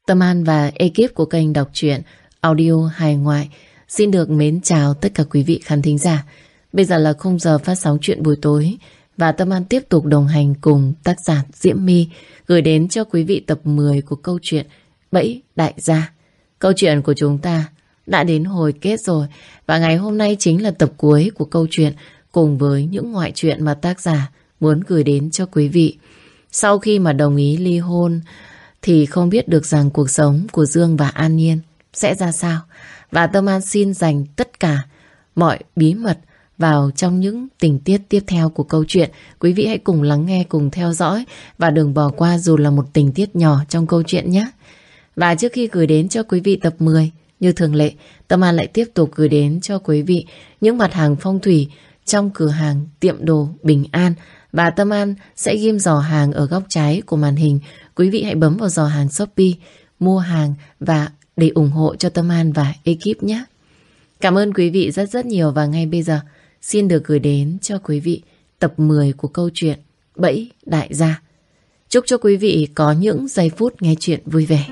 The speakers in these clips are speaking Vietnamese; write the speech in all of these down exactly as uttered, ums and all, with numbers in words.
Tâm An và ekip của kênh đọc truyện audio hài ngoại xin được mến chào tất cả quý vị khán thính giả. Bây giờ là khung giờ phát sóng chuyện buổi tối và Tâm An tiếp tục đồng hành cùng tác giả Diễm My gửi đến cho quý vị tập mười của câu chuyện Bẫy Đại Gia. Câu chuyện của chúng ta đã đến hồi kết rồi và ngày hôm nay chính là tập cuối của câu chuyện cùng với những ngoại truyện mà tác giả muốn gửi đến cho quý vị. Sau khi mà đồng ý ly hôn thì không biết được rằng cuộc sống của Dương và An Nhiên sẽ ra sao. Và Tâm An xin dành tất cả mọi bí mật vào trong những tình tiết tiếp theo của câu chuyện. Quý vị hãy cùng lắng nghe, cùng theo dõi và đừng bỏ qua dù là một tình tiết nhỏ trong câu chuyện nhé. Và trước khi gửi đến cho quý vị tập mười, như thường lệ, Tâm An lại tiếp tục gửi đến cho quý vị những mặt hàng phong thủy trong cửa hàng tiệm đồ Bình An. Và Tâm An sẽ ghim giỏ hàng ở góc trái của màn hình. Quý vị hãy bấm vào giỏ hàng Shopee, mua hàng và để ủng hộ cho Tâm An và ekip nhé. Cảm ơn quý vị rất rất nhiều và ngay bây giờ xin được gửi đến cho quý vị tập mười của câu chuyện Bẫy Đại Gia. Chúc cho quý vị có những giây phút nghe chuyện vui vẻ.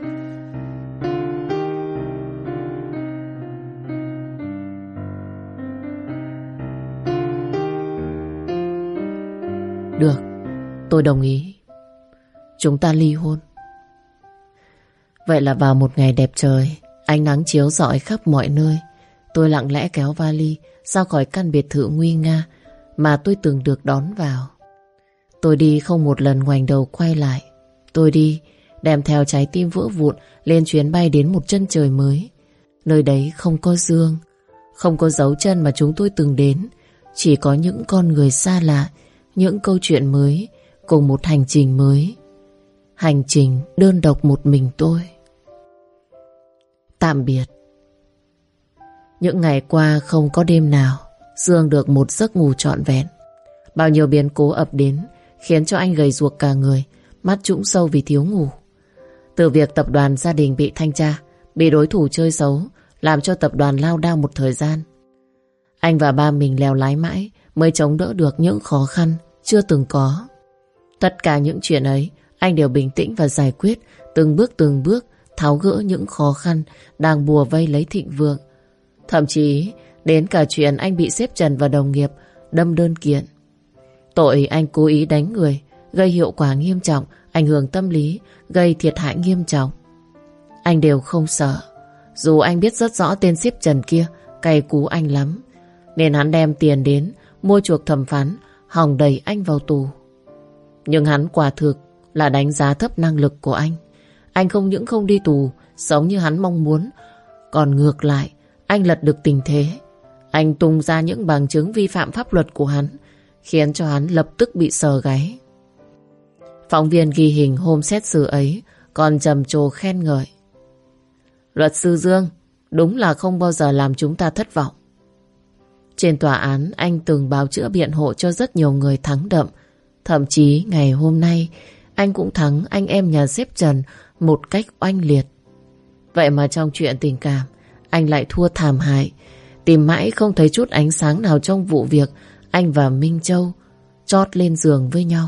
Được, tôi đồng ý. Chúng ta ly hôn. Vậy là vào một ngày đẹp trời, ánh nắng chiếu rọi khắp mọi nơi, tôi lặng lẽ kéo vali ra khỏi căn biệt thự nguy nga mà tôi từng được đón vào. Tôi đi không một lần ngoảnh đầu quay lại. Tôi đi đem theo trái tim vỡ vụn lên chuyến bay đến một chân trời mới. Nơi đấy không có Dương, không có dấu chân mà chúng tôi từng đến, chỉ có những con người xa lạ, những câu chuyện mới cùng một hành trình mới. Hành trình đơn độc một mình tôi. Tạm biệt. Những ngày qua không có đêm nào Dương được một giấc ngủ trọn vẹn. Bao nhiêu biến cố ập đến khiến cho anh gầy guộc cả người, mắt trũng sâu vì thiếu ngủ. Từ việc tập đoàn gia đình bị thanh tra, bị đối thủ chơi xấu, làm cho tập đoàn lao đao một thời gian. Anh và ba mình lèo lái mãi mới chống đỡ được những khó khăn chưa từng có. Tất cả những chuyện ấy anh đều bình tĩnh và giải quyết, từng bước từng bước tháo gỡ những khó khăn đang bùa vây lấy thịnh vượng. Thậm chí đến cả chuyện anh bị sếp Trần và đồng nghiệp đâm đơn kiện. Tội anh cố ý đánh người, gây hiệu quả nghiêm trọng, ảnh hưởng tâm lý, gây thiệt hại nghiêm trọng. Anh đều không sợ. Dù anh biết rất rõ tên sếp Trần kia cay cú anh lắm, nên hắn đem tiền đến mua chuộc thẩm phán, hòng đẩy anh vào tù. Nhưng hắn quả thực là đánh giá thấp năng lực của anh. Anh không những không đi tù sống như hắn mong muốn, còn ngược lại anh lật được tình thế. Anh tung ra những bằng chứng vi phạm pháp luật của hắn, khiến cho hắn lập tức bị sờ gáy. Phóng viên ghi hình hôm xét xử ấy còn trầm trồ khen ngợi: luật sư Dương đúng là không bao giờ làm chúng ta thất vọng. Trên tòa án anh từng bào chữa biện hộ cho rất nhiều người thắng đậm. Thậm chí ngày hôm nay anh cũng thắng anh em nhà sếp Trần một cách oanh liệt. Vậy mà trong chuyện tình cảm anh lại thua thảm hại. Tìm mãi không thấy chút ánh sáng nào trong vụ việc anh và Minh Châu chót lên giường với nhau.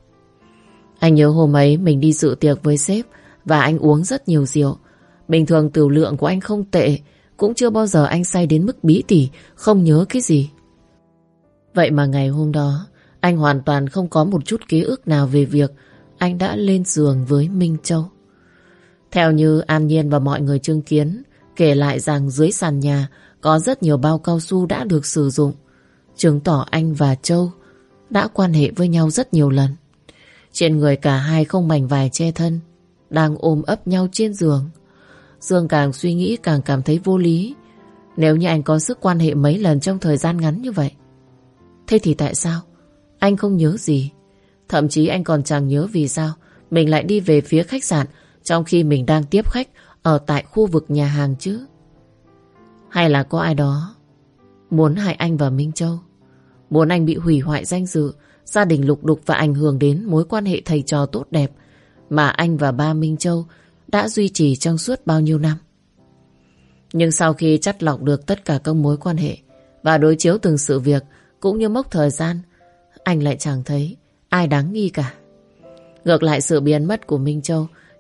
Anh nhớ hôm ấy mình đi dự tiệc với sếp và anh uống rất nhiều rượu. Bình thường tửu lượng của anh không tệ, cũng chưa bao giờ anh say đến mức bí tỉ không nhớ cái gì. Vậy mà ngày hôm đó anh hoàn toàn không có một chút ký ức nào về việc anh đã lên giường với Minh Châu. Theo như An Nhiên và mọi người chứng kiến, kể lại rằng dưới sàn nhà có rất nhiều bao cao su đã được sử dụng, chứng tỏ anh và Châu đã quan hệ với nhau rất nhiều lần. Trên người cả hai không mảnh vải che thân, đang ôm ấp nhau trên giường. Dương càng suy nghĩ càng cảm thấy vô lý. Nếu như anh có sức quan hệ mấy lần trong thời gian ngắn như vậy, thế thì tại sao anh không nhớ gì? Thậm chí anh còn chẳng nhớ vì sao mình lại đi về phía khách sạn trong khi mình đang tiếp khách ở tại khu vực nhà hàng chứ? Hay là có ai đó muốn hại anh và Minh Châu, muốn anh bị hủy hoại danh dự, gia đình lục đục và ảnh hưởng đến mối quan hệ thầy trò tốt đẹp mà anh và ba Minh Châu đã duy trì trong suốt bao nhiêu năm? Nhưng sau khi chắt lọc được tất cả các mối quan hệ và đối chiếu từng sự việc cũng như mốc thời gian, anh lại chẳng thấy ai đáng nghi cả. Ngược lại, sự biến mất của Minh Châu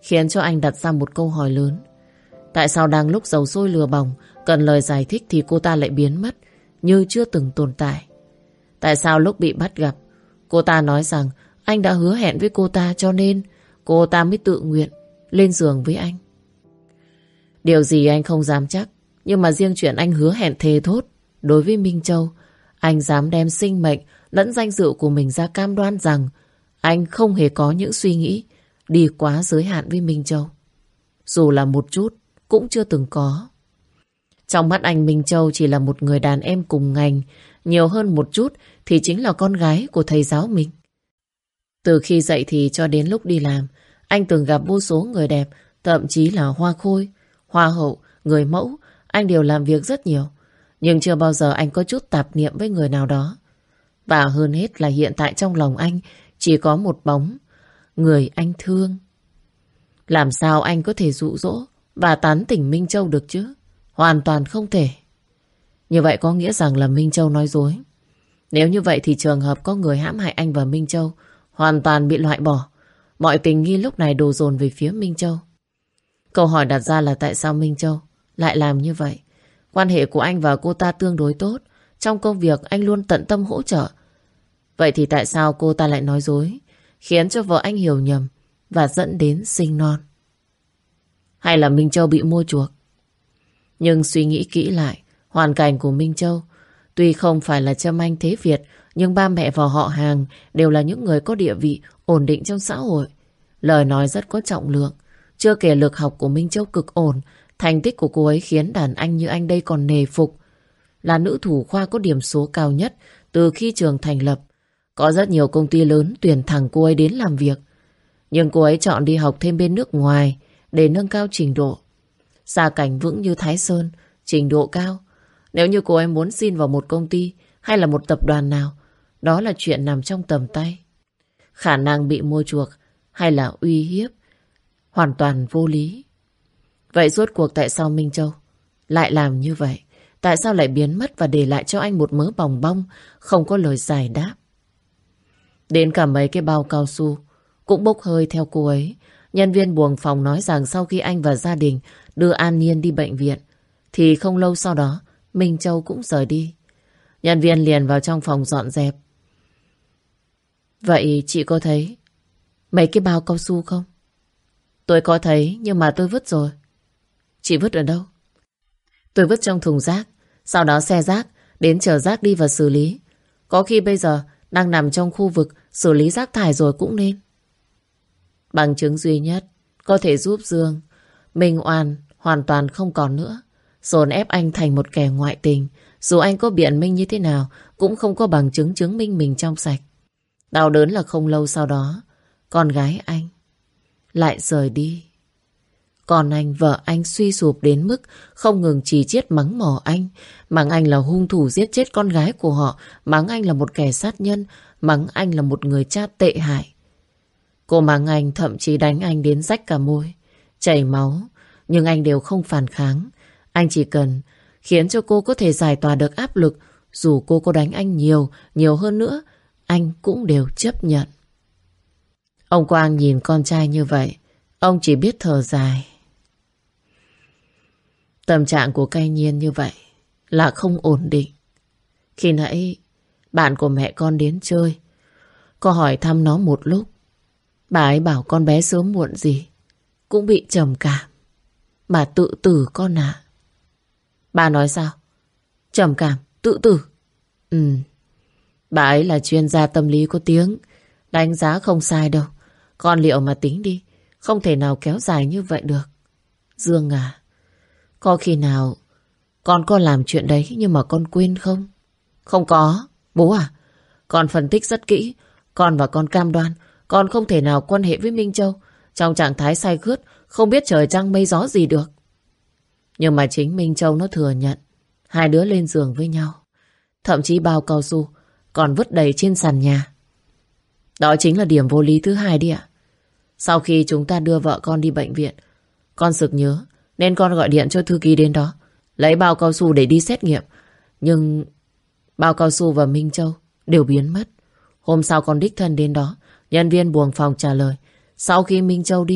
khiến cho anh đặt ra một câu hỏi lớn. Tại sao đang lúc dầu sôi lửa bỏng, cần lời giải thích thì cô ta lại biến mất như chưa từng tồn tại? Tại sao lúc bị bắt gặp, cô ta nói rằng anh đã hứa hẹn với cô ta, cho nên cô ta mới tự nguyện lên giường với anh? Điều gì anh không dám chắc, nhưng mà riêng chuyện anh hứa hẹn thề thốt đối với Minh Châu, anh dám đem sinh mệnh lẫn danh dự của mình ra cam đoan rằng anh không hề có những suy nghĩ đi quá giới hạn với Minh Châu. Dù là một chút cũng chưa từng có. Trong mắt anh, Minh Châu chỉ là một người đàn em cùng ngành, nhiều hơn một chút thì chính là con gái của thầy giáo mình. Từ khi dậy thì cho đến lúc đi làm, anh từng gặp vô số người đẹp, thậm chí là hoa khôi, hoa hậu, người mẫu, anh đều làm việc rất nhiều. Nhưng chưa bao giờ anh có chút tạp niệm với người nào đó. Và hơn hết là hiện tại trong lòng anh chỉ có một bóng, người anh thương. Làm sao anh có thể dụ dỗ và tán tỉnh Minh Châu được chứ? Hoàn toàn không thể. Như vậy có nghĩa rằng là Minh Châu nói dối. Nếu như vậy thì trường hợp có người hãm hại anh và Minh Châu hoàn toàn bị loại bỏ. Mọi tình nghi lúc này đổ dồn về phía Minh Châu. Câu hỏi đặt ra là tại sao Minh Châu lại làm như vậy? Quan hệ của anh và cô ta tương đối tốt. Trong công việc anh luôn tận tâm hỗ trợ. Vậy thì tại sao cô ta lại nói dối, khiến cho vợ anh hiểu nhầm và dẫn đến sinh non? Hay là Minh Châu bị mua chuộc? Nhưng suy nghĩ kỹ lại, hoàn cảnh của Minh Châu, tuy không phải là Trâm Anh thế Việt, nhưng ba mẹ và họ hàng đều là những người có địa vị ổn định trong xã hội. Lời nói rất có trọng lượng. Chưa kể lực học của Minh Châu cực ổn, thành tích của cô ấy khiến đàn anh như anh đây còn nề phục. Là nữ thủ khoa có điểm số cao nhất từ khi trường thành lập. Có rất nhiều công ty lớn tuyển thẳng cô ấy đến làm việc. Nhưng cô ấy chọn đi học thêm bên nước ngoài để nâng cao trình độ. Gia cảnh vững như Thái Sơn, trình độ cao. Nếu như cô ấy muốn xin vào một công ty hay là một tập đoàn nào, đó là chuyện nằm trong tầm tay. Khả năng bị mua chuộc hay là uy hiếp hoàn toàn vô lý. Vậy rốt cuộc tại sao Minh Châu lại làm như vậy? Tại sao lại biến mất và để lại cho anh một mớ bòng bong, không có lời giải đáp? Đến cả mấy cái bao cao su cũng bốc hơi theo cô ấy. Nhân viên buồng phòng nói rằng sau khi anh và gia đình đưa An Nhiên đi bệnh viện, thì không lâu sau đó Minh Châu cũng rời đi. Nhân viên liền vào trong phòng dọn dẹp. Vậy chị có thấy mấy cái bao cao su không? Tôi có thấy, nhưng mà tôi vứt rồi. Chị vứt ở đâu? Tôi vứt trong thùng rác. Sau đó xe rác đến chở rác đi và xử lý. Có khi bây giờ đang nằm trong khu vực xử lý rác thải rồi cũng nên. Bằng chứng duy nhất có thể giúp Dương minh oan hoàn toàn không còn nữa, dồn ép anh thành một kẻ ngoại tình. Dù anh có biện minh như thế nào cũng không có bằng chứng chứng minh mình trong sạch. Đau đớn là không lâu sau đó con gái anh lại rời đi. Còn anh, vợ anh suy sụp đến mức không ngừng chì chiết mắng mỏ anh. Mắng anh là hung thủ giết chết con gái của họ. Mắng anh là một kẻ sát nhân. Mắng anh là một người cha tệ hại. Cô mắng anh, thậm chí đánh anh đến rách cả môi, chảy máu. Nhưng anh đều không phản kháng. Anh chỉ cần khiến cho cô có thể giải tỏa được áp lực. Dù cô có đánh anh nhiều, nhiều hơn nữa, anh cũng đều chấp nhận. Ông Quang nhìn con trai như vậy, ông chỉ biết thở dài. Tâm trạng của Cây Nhiên như vậy là không ổn định. Khi nãy bạn của mẹ con đến chơi, có hỏi thăm nó một lúc. Bà ấy bảo con bé sớm muộn gì cũng bị trầm cảm mà tự tử con ạ. À. Bà nói sao? Trầm cảm, tự tử? Ừ. Bà ấy là chuyên gia tâm lý có tiếng, đánh giá không sai đâu. Con liệu mà tính đi, không thể nào kéo dài như vậy được. Dương à, có khi nào con có làm chuyện đấy nhưng mà con quên không? Không có. Bố à, con phân tích rất kỹ. Con và con cam đoan con không thể nào quan hệ với Minh Châu trong trạng thái say khướt, không biết trời trăng mây gió gì được. Nhưng mà chính Minh Châu nó thừa nhận hai đứa lên giường với nhau. Thậm chí bao cao su còn vứt đầy trên sàn nhà. Đó chính là điểm vô lý thứ hai đi ạ. Sau khi chúng ta đưa vợ con đi bệnh viện, con sực nhớ nên con gọi điện cho thư ký đến đó lấy bao cao su để đi xét nghiệm. Nhưng bao cao su và Minh Châu đều biến mất. Hôm sau con đích thân đến đó, nhân viên buồng phòng trả lời sau khi Minh Châu đi,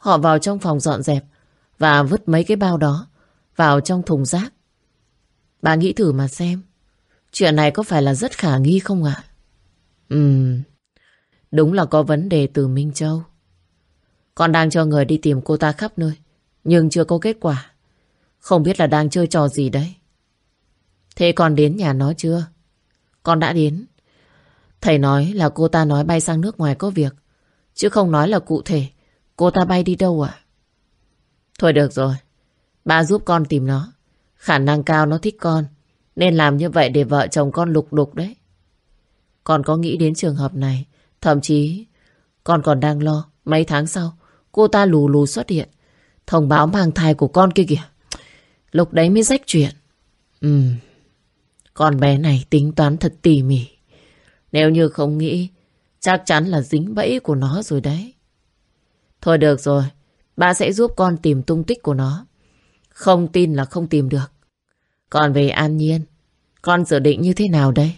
Họ vào trong phòng dọn dẹp và vứt mấy cái bao đó vào trong thùng rác. Bà nghĩ thử mà xem, chuyện này có phải là rất khả nghi không ạ? Ừm, đúng là có vấn đề từ Minh Châu. Con đang cho người đi tìm cô ta khắp nơi, nhưng chưa có kết quả. Không biết là đang chơi trò gì đấy. Thế con đến nhà nó chưa? Con đã đến. Thầy nói là cô ta nói bay sang nước ngoài có việc, chứ không nói là cụ thể cô ta bay đi đâu ạ? Thôi được rồi, ba giúp con tìm nó. Khả năng cao nó thích con, nên làm như vậy để vợ chồng con lục đục đấy. Con có nghĩ đến trường hợp này, thậm chí con còn đang lo mấy tháng sau cô ta lù lù xuất hiện, thông báo mang thai của con kia kìa. Lúc đấy mới rách chuyện. Ừm, con bé này tính toán thật tỉ mỉ. Nếu như không nghĩ, chắc chắn là dính bẫy của nó rồi đấy. Thôi được rồi, ba sẽ giúp con tìm tung tích của nó. Không tin là không tìm được. Còn về An Nhiên, con dự định như thế nào đây?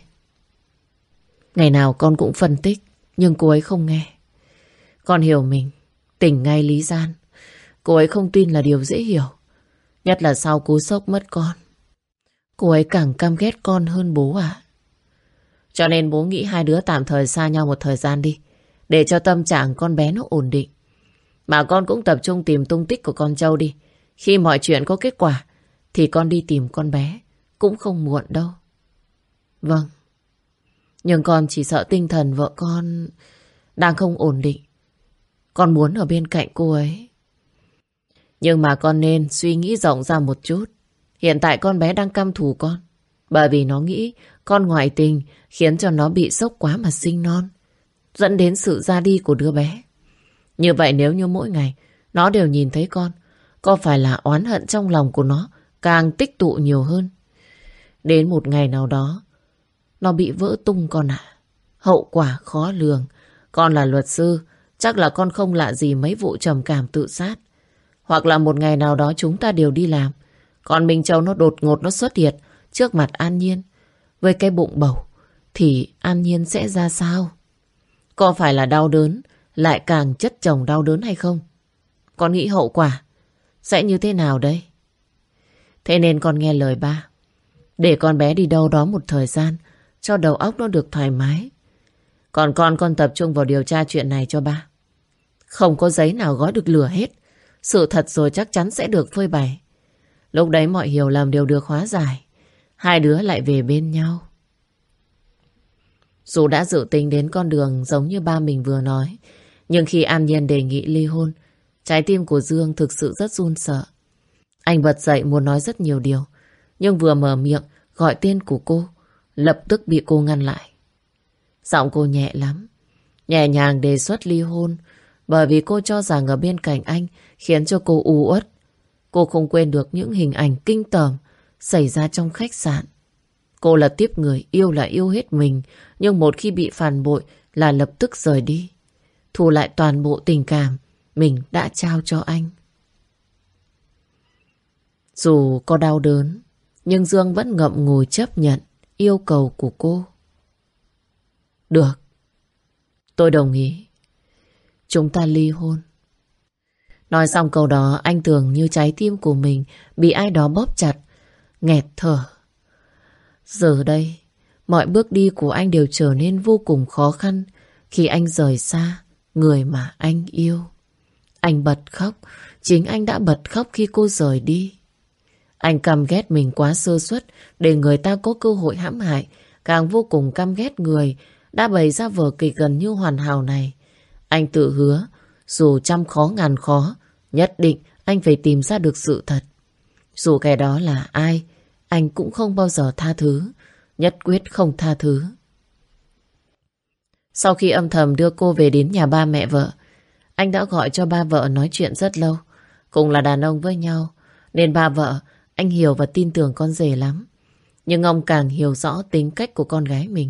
Ngày nào con cũng phân tích, nhưng cô ấy không nghe. Con hiểu mình, tỉnh ngay lý gian. Cô ấy không tin là điều dễ hiểu. Nhất là sau cú sốc mất con. Cô ấy càng căm ghét con hơn bố ạ. Cho nên bố nghĩ hai đứa tạm thời xa nhau một thời gian đi, để cho tâm trạng con bé nó ổn định. Mà con cũng tập trung tìm tung tích của con Châu đi. Khi mọi chuyện có kết quả thì con đi tìm con bé cũng không muộn đâu. Vâng. Nhưng con chỉ sợ tinh thần vợ con đang không ổn định. Con muốn ở bên cạnh cô ấy. Nhưng mà con nên suy nghĩ rộng ra một chút. Hiện tại con bé đang căm thù con, bởi vì nó nghĩ con ngoại tình khiến cho nó bị sốc quá mà sinh non, dẫn đến sự ra đi của đứa bé. Như vậy nếu như mỗi ngày nó đều nhìn thấy con, có phải là oán hận trong lòng của nó càng tích tụ nhiều hơn. Đến một ngày nào đó nó bị vỡ tung con ạ. Hậu quả khó lường. Con là luật sư, chắc là con không lạ gì mấy vụ trầm cảm tự sát. Hoặc là một ngày nào đó chúng ta đều đi làm, còn Minh Châu nó đột ngột nó xuất hiện trước mặt An Nhiên với cái bụng bầu, thì An Nhiên sẽ ra sao? Có phải là đau đớn lại càng chất chồng đau đớn hay không? Con nghĩ hậu quả sẽ như thế nào đây? Thế nên con nghe lời ba, để con bé đi đâu đó một thời gian cho đầu óc nó được thoải mái. Còn con con tập trung vào điều tra chuyện này cho ba. Không có giấy nào gói được lửa hết. Sự thật rồi chắc chắn sẽ được phơi bày. Lúc đấy mọi hiểu lầm đều được hóa giải. Hai đứa lại về bên nhau. Dù đã dự tính đến con đường giống như ba mình vừa nói, nhưng khi An Nhiên đề nghị ly hôn, trái tim của Dương thực sự rất run sợ. Anh bật dậy muốn nói rất nhiều điều, nhưng vừa mở miệng gọi tên của cô, lập tức bị cô ngăn lại. Giọng cô nhẹ lắm, nhẹ nhàng đề xuất ly hôn, bởi vì cô cho rằng ở bên cạnh anh khiến cho cô u uất. Cô không quên được những hình ảnh kinh tởm xảy ra trong khách sạn. Cô là tiếp người yêu là yêu hết mình, nhưng một khi bị phản bội là lập tức rời đi, thu lại toàn bộ tình cảm mình đã trao cho anh. Dù có đau đớn, nhưng Dương vẫn ngậm ngùi chấp nhận yêu cầu của cô. Được, tôi đồng ý. Chúng ta ly hôn. Nói xong câu đó, anh tưởng như trái tim của mình bị ai đó bóp chặt, nghẹt thở. Giờ đây, mọi bước đi của anh đều trở nên vô cùng khó khăn khi anh rời xa người mà anh yêu. Anh bật khóc, chính anh đã bật khóc khi cô rời đi. Anh căm ghét mình quá sơ suất để người ta có cơ hội hãm hại, càng vô cùng căm ghét người đã bày ra vở kịch gần như hoàn hảo này. Anh tự hứa, dù trăm khó ngàn khó, nhất định anh phải tìm ra được sự thật. Dù kẻ đó là ai, anh cũng không bao giờ tha thứ, nhất quyết không tha thứ. Sau khi âm thầm đưa cô về đến nhà ba mẹ vợ, anh đã gọi cho ba vợ nói chuyện rất lâu. Cùng là đàn ông với nhau, nên ba vợ anh hiểu và tin tưởng con rể lắm. Nhưng ông càng hiểu rõ tính cách của con gái mình.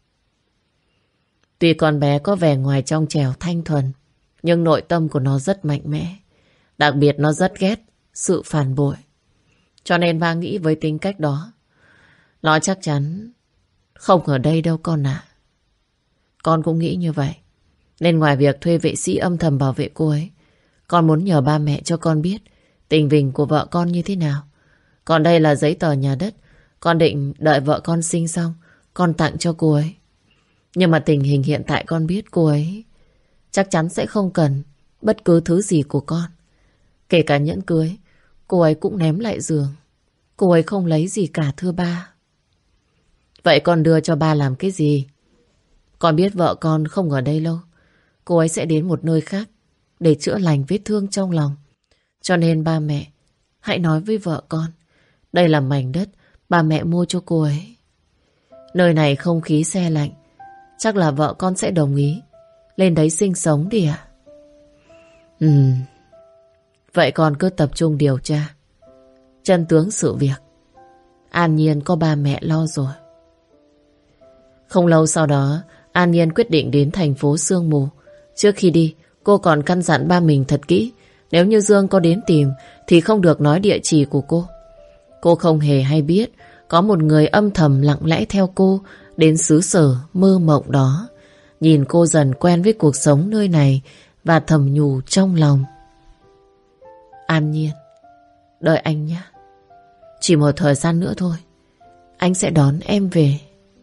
Tuy con bé có vẻ ngoài trong trẻo thanh thuần, nhưng nội tâm của nó rất mạnh mẽ. Đặc biệt nó rất ghét sự phản bội. Cho nên ba nghĩ với tính cách đó, nó chắc chắn không ở đây đâu con ạ. Con cũng nghĩ như vậy. Nên ngoài việc thuê vệ sĩ âm thầm bảo vệ cô ấy, Con muốn nhờ ba mẹ cho con biết tình hình của vợ con như thế nào. Còn đây là giấy tờ nhà đất. Con định đợi vợ con sinh xong con tặng cho cô ấy. Nhưng mà tình hình hiện tại con biết cô ấy chắc chắn sẽ không cần bất cứ thứ gì của con. Kể cả nhẫn cưới cô ấy cũng ném lại giường. Cô ấy không lấy gì cả thưa ba. Vậy con đưa cho ba làm cái gì? Con biết vợ con không ở đây lâu. Cô ấy sẽ đến một nơi khác để chữa lành vết thương trong lòng. Cho nên ba mẹ hãy nói với vợ con, đây là mảnh đất ba mẹ mua cho cô ấy. Nơi này không khí se lạnh, chắc là vợ con sẽ đồng ý lên đấy sinh sống đi ạ. Ừ. Vậy con cứ tập trung điều tra chân tướng sự việc. An Nhiên có ba mẹ lo rồi. Không lâu sau đó, An Nhiên quyết định đến thành phố Sương Mù. Trước khi đi, cô còn căn dặn ba mình thật kỹ. Nếu như Dương có đến tìm thì không được nói địa chỉ của cô. Cô không hề hay biết có một người âm thầm lặng lẽ theo cô đến xứ sở mơ mộng đó. Nhìn cô dần quen với cuộc sống nơi này và thầm nhủ trong lòng. An Nhiên, đợi anh nhé. Chỉ một thời gian nữa thôi, anh sẽ đón em về.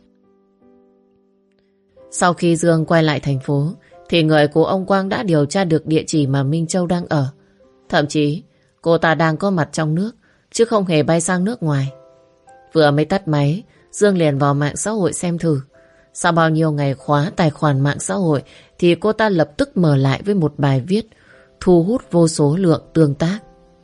Sau khi Dương quay lại thành phố thì người của ông Quang đã điều tra được địa chỉ mà Minh Châu đang ở. Thậm chí cô ta đang có mặt trong nước chứ không hề bay sang nước ngoài. Vừa mới tắt máy, Dương liền vào mạng xã hội xem thử. Sau bao nhiêu ngày khóa tài khoản mạng xã hội thì cô ta lập tức mở lại với một bài viết thu hút vô số lượng tương tác.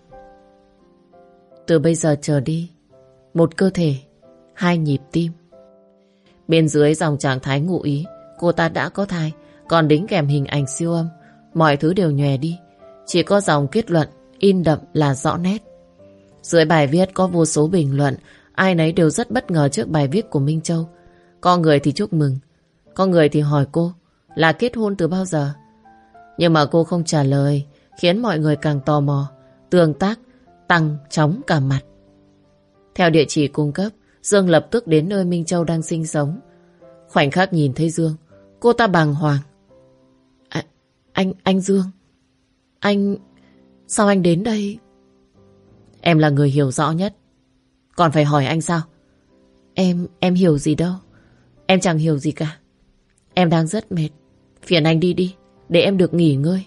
Từ bây giờ trở đi, một cơ thể, hai nhịp tim. Bên dưới dòng trạng thái ngụ ý, cô ta đã có thai, còn đính kèm hình ảnh siêu âm. Mọi thứ đều nhòe đi, chỉ có dòng kết luận in đậm là rõ nét. Dưới bài viết có vô số bình luận, ai nấy đều rất bất ngờ trước bài viết của Minh Châu. Có người thì chúc mừng, có người thì hỏi cô là kết hôn từ bao giờ. Nhưng mà cô không trả lời, khiến mọi người càng tò mò, tương tác tăng chóng cả mặt. Theo địa chỉ cung cấp, Dương lập tức đến nơi Minh Châu đang sinh sống. Khoảnh khắc nhìn thấy Dương, cô ta bàng hoàng. À, anh, anh Dương, anh, sao anh đến đây? Em là người hiểu rõ nhất, còn phải hỏi anh sao? Em, em hiểu gì đâu, em chẳng hiểu gì cả. Em đang rất mệt, phiền anh đi đi, để em được nghỉ ngơi.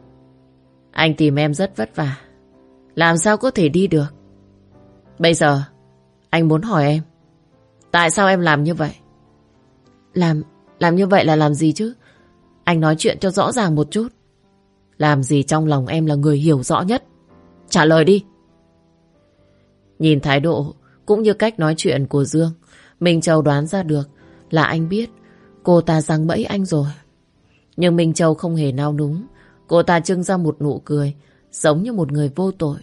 Anh tìm em rất vất vả, làm sao có thể đi được. Bây giờ anh muốn hỏi em, tại sao em làm như vậy? Làm, làm như vậy là làm gì chứ? Anh nói chuyện cho rõ ràng một chút. Làm gì trong lòng em là người hiểu rõ nhất? Trả lời đi. Nhìn thái độ cũng như cách nói chuyện của Dương, Minh Châu đoán ra được là anh biết cô ta giăng bẫy anh rồi. Nhưng Minh Châu không hề nao núng. Cô ta trưng ra một nụ cười giống như một người vô tội.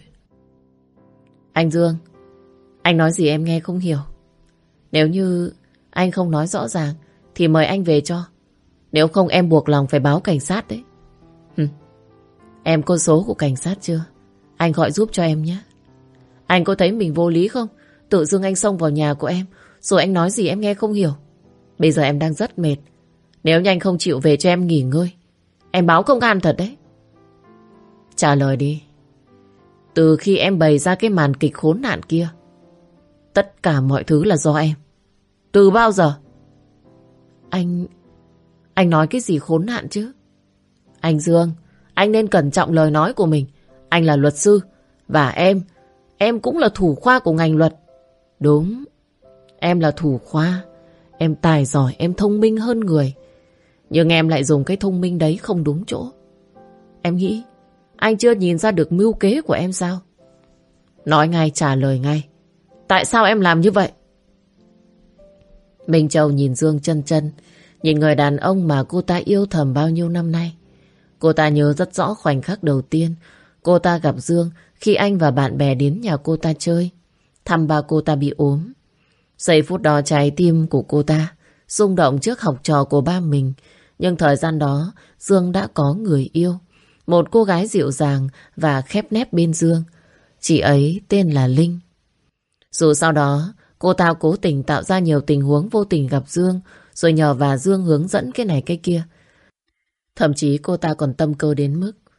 Anh Dương, anh nói gì em nghe không hiểu. Nếu như anh không nói rõ ràng thì mời anh về cho. Nếu không em buộc lòng phải báo cảnh sát đấy. Hừm. Em có số của cảnh sát chưa? Anh gọi giúp cho em nhé. Anh có thấy mình vô lý không? Tự dưng anh xông vào nhà của em, rồi anh nói gì em nghe không hiểu. Bây giờ em đang rất mệt. Nếu như anh không chịu về cho em nghỉ ngơi, em báo công an thật đấy. Trả lời đi. Từ khi em bày ra cái màn kịch khốn nạn kia, tất cả mọi thứ là do em. Từ bao giờ? Anh... Anh nói cái gì khốn nạn chứ? Anh Dương, anh nên cẩn trọng lời nói của mình. Anh là luật sư, và em, em cũng là thủ khoa của ngành luật. Đúng, em là thủ khoa. Em tài giỏi, em thông minh hơn người. Nhưng em lại dùng cái thông minh đấy không đúng chỗ. Em nghĩ anh chưa nhìn ra được mưu kế của em sao? Nói ngay, trả lời ngay. Tại sao em làm như vậy? Minh Châu nhìn Dương chân chân, nhìn người đàn ông mà cô ta yêu thầm bao nhiêu năm nay. Cô ta nhớ rất rõ khoảnh khắc đầu tiên cô ta gặp Dương khi anh và bạn bè đến nhà cô ta chơi, thăm ba cô ta bị ốm. Giây phút đó trái tim của cô ta rung động trước học trò của ba mình. Nhưng thời gian đó Dương đã có người yêu, một cô gái dịu dàng và khép nép bên Dương. Chị ấy tên là Linh. Dù sau đó cô ta cố tình tạo ra nhiều tình huống vô tình gặp Dương, rồi nhờ và Dương hướng dẫn cái này cái kia. Thậm chí cô ta còn tâm cơ đến mức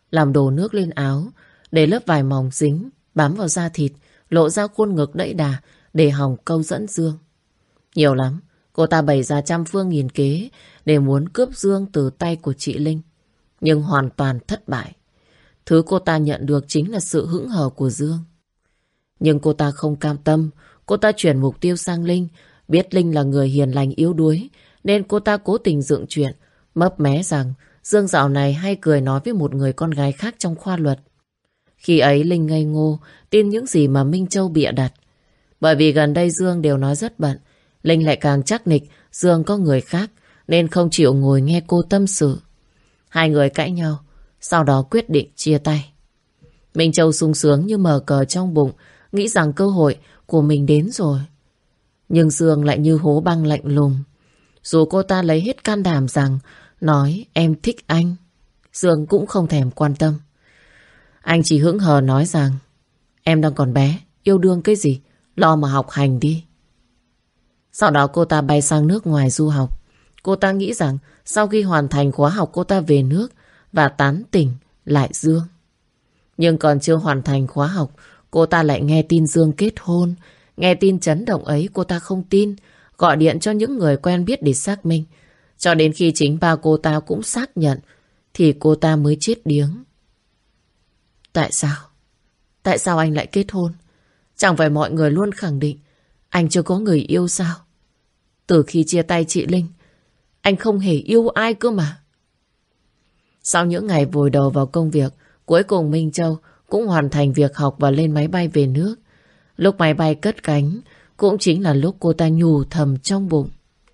làm đổ nước lên áo, để lớp vải mỏng dính, bám vào da thịt, lộ ra khuôn ngực đẫy đà để hòng câu dẫn Dương. Nhiều lắm, cô ta bày ra trăm phương nghìn kế để muốn cướp Dương từ tay của chị Linh. Nhưng hoàn toàn thất bại. Thứ cô ta nhận được chính là sự hững hờ của Dương. Nhưng cô ta không cam tâm, cô ta chuyển mục tiêu sang Linh. Biết Linh là người hiền lành yếu đuối, nên cô ta cố tình dựng chuyện, mấp mé rằng Dương dạo này hay cười nói với một người con gái khác trong khoa luật. Khi ấy Linh ngây ngô, tin những gì mà Minh Châu bịa đặt. Bởi vì gần đây Dương đều nói rất bận, Linh lại càng chắc nịch Dương có người khác, nên không chịu ngồi nghe cô tâm sự. Hai người cãi nhau, sau đó quyết định chia tay. Minh Châu sung sướng như mở cờ trong bụng, nghĩ rằng cơ hội của mình đến rồi. Nhưng Dương lại như hố băng lạnh lùng. Dù cô ta lấy hết can đảm rằng nói em thích anh, Dương cũng không thèm quan tâm. Anh chỉ hững hờ nói rằng em đang còn bé, yêu đương cái gì, lo mà học hành đi. Sau đó cô ta bay sang nước ngoài du học. Cô ta nghĩ rằng sau khi hoàn thành khóa học cô ta về nước và tán tỉnh lại Dương. Nhưng còn chưa hoàn thành khóa học, cô ta lại nghe tin Dương kết hôn. Nghe tin chấn động ấy cô ta không tin, gọi điện cho những người quen biết để xác minh. Cho đến khi chính ba cô ta cũng xác nhận thì cô ta mới chết điếng. Tại sao? Tại sao anh lại kết hôn? Chẳng phải mọi người luôn khẳng định anh chưa có người yêu sao? Từ khi chia tay chị Linh, anh không hề yêu ai cơ mà. Sau những ngày vùi đầu vào công việc, cuối cùng Minh Châu cũng hoàn thành việc học và lên máy bay về nước. Lúc máy bay cất cánh cũng chính là lúc cô ta nhủ thầm trong bụng.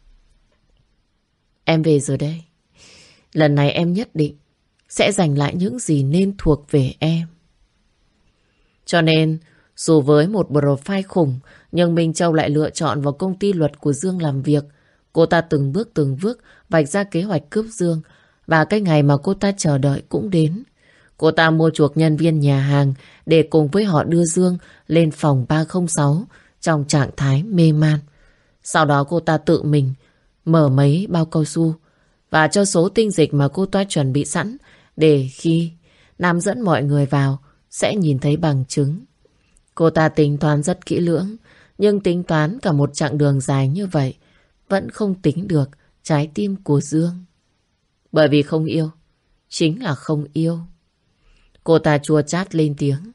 Em về rồi đây. Lần này em nhất định sẽ giành lại những gì nên thuộc về em. Cho nên, dù với một profile khủng, nhưng Minh Châu lại lựa chọn vào công ty luật của Dương làm việc. Cô ta từng bước từng bước vạch ra kế hoạch cướp Dương. Và cái ngày mà cô ta chờ đợi cũng đến. Cô ta mua chuộc nhân viên nhà hàng để cùng với họ đưa Dương lên phòng ba không sáu trong trạng thái mê man. Sau đó cô ta tự mình mở mấy bao cao su và cho số tinh dịch mà cô ta chuẩn bị sẵn để khi Nam dẫn mọi người vào sẽ nhìn thấy bằng chứng. Cô ta tính toán rất kỹ lưỡng, nhưng tính toán cả một chặng đường dài như vậy vẫn không tính được trái tim của Dương. Bởi vì không yêu, chính là không yêu. Cô ta chua chát lên tiếng.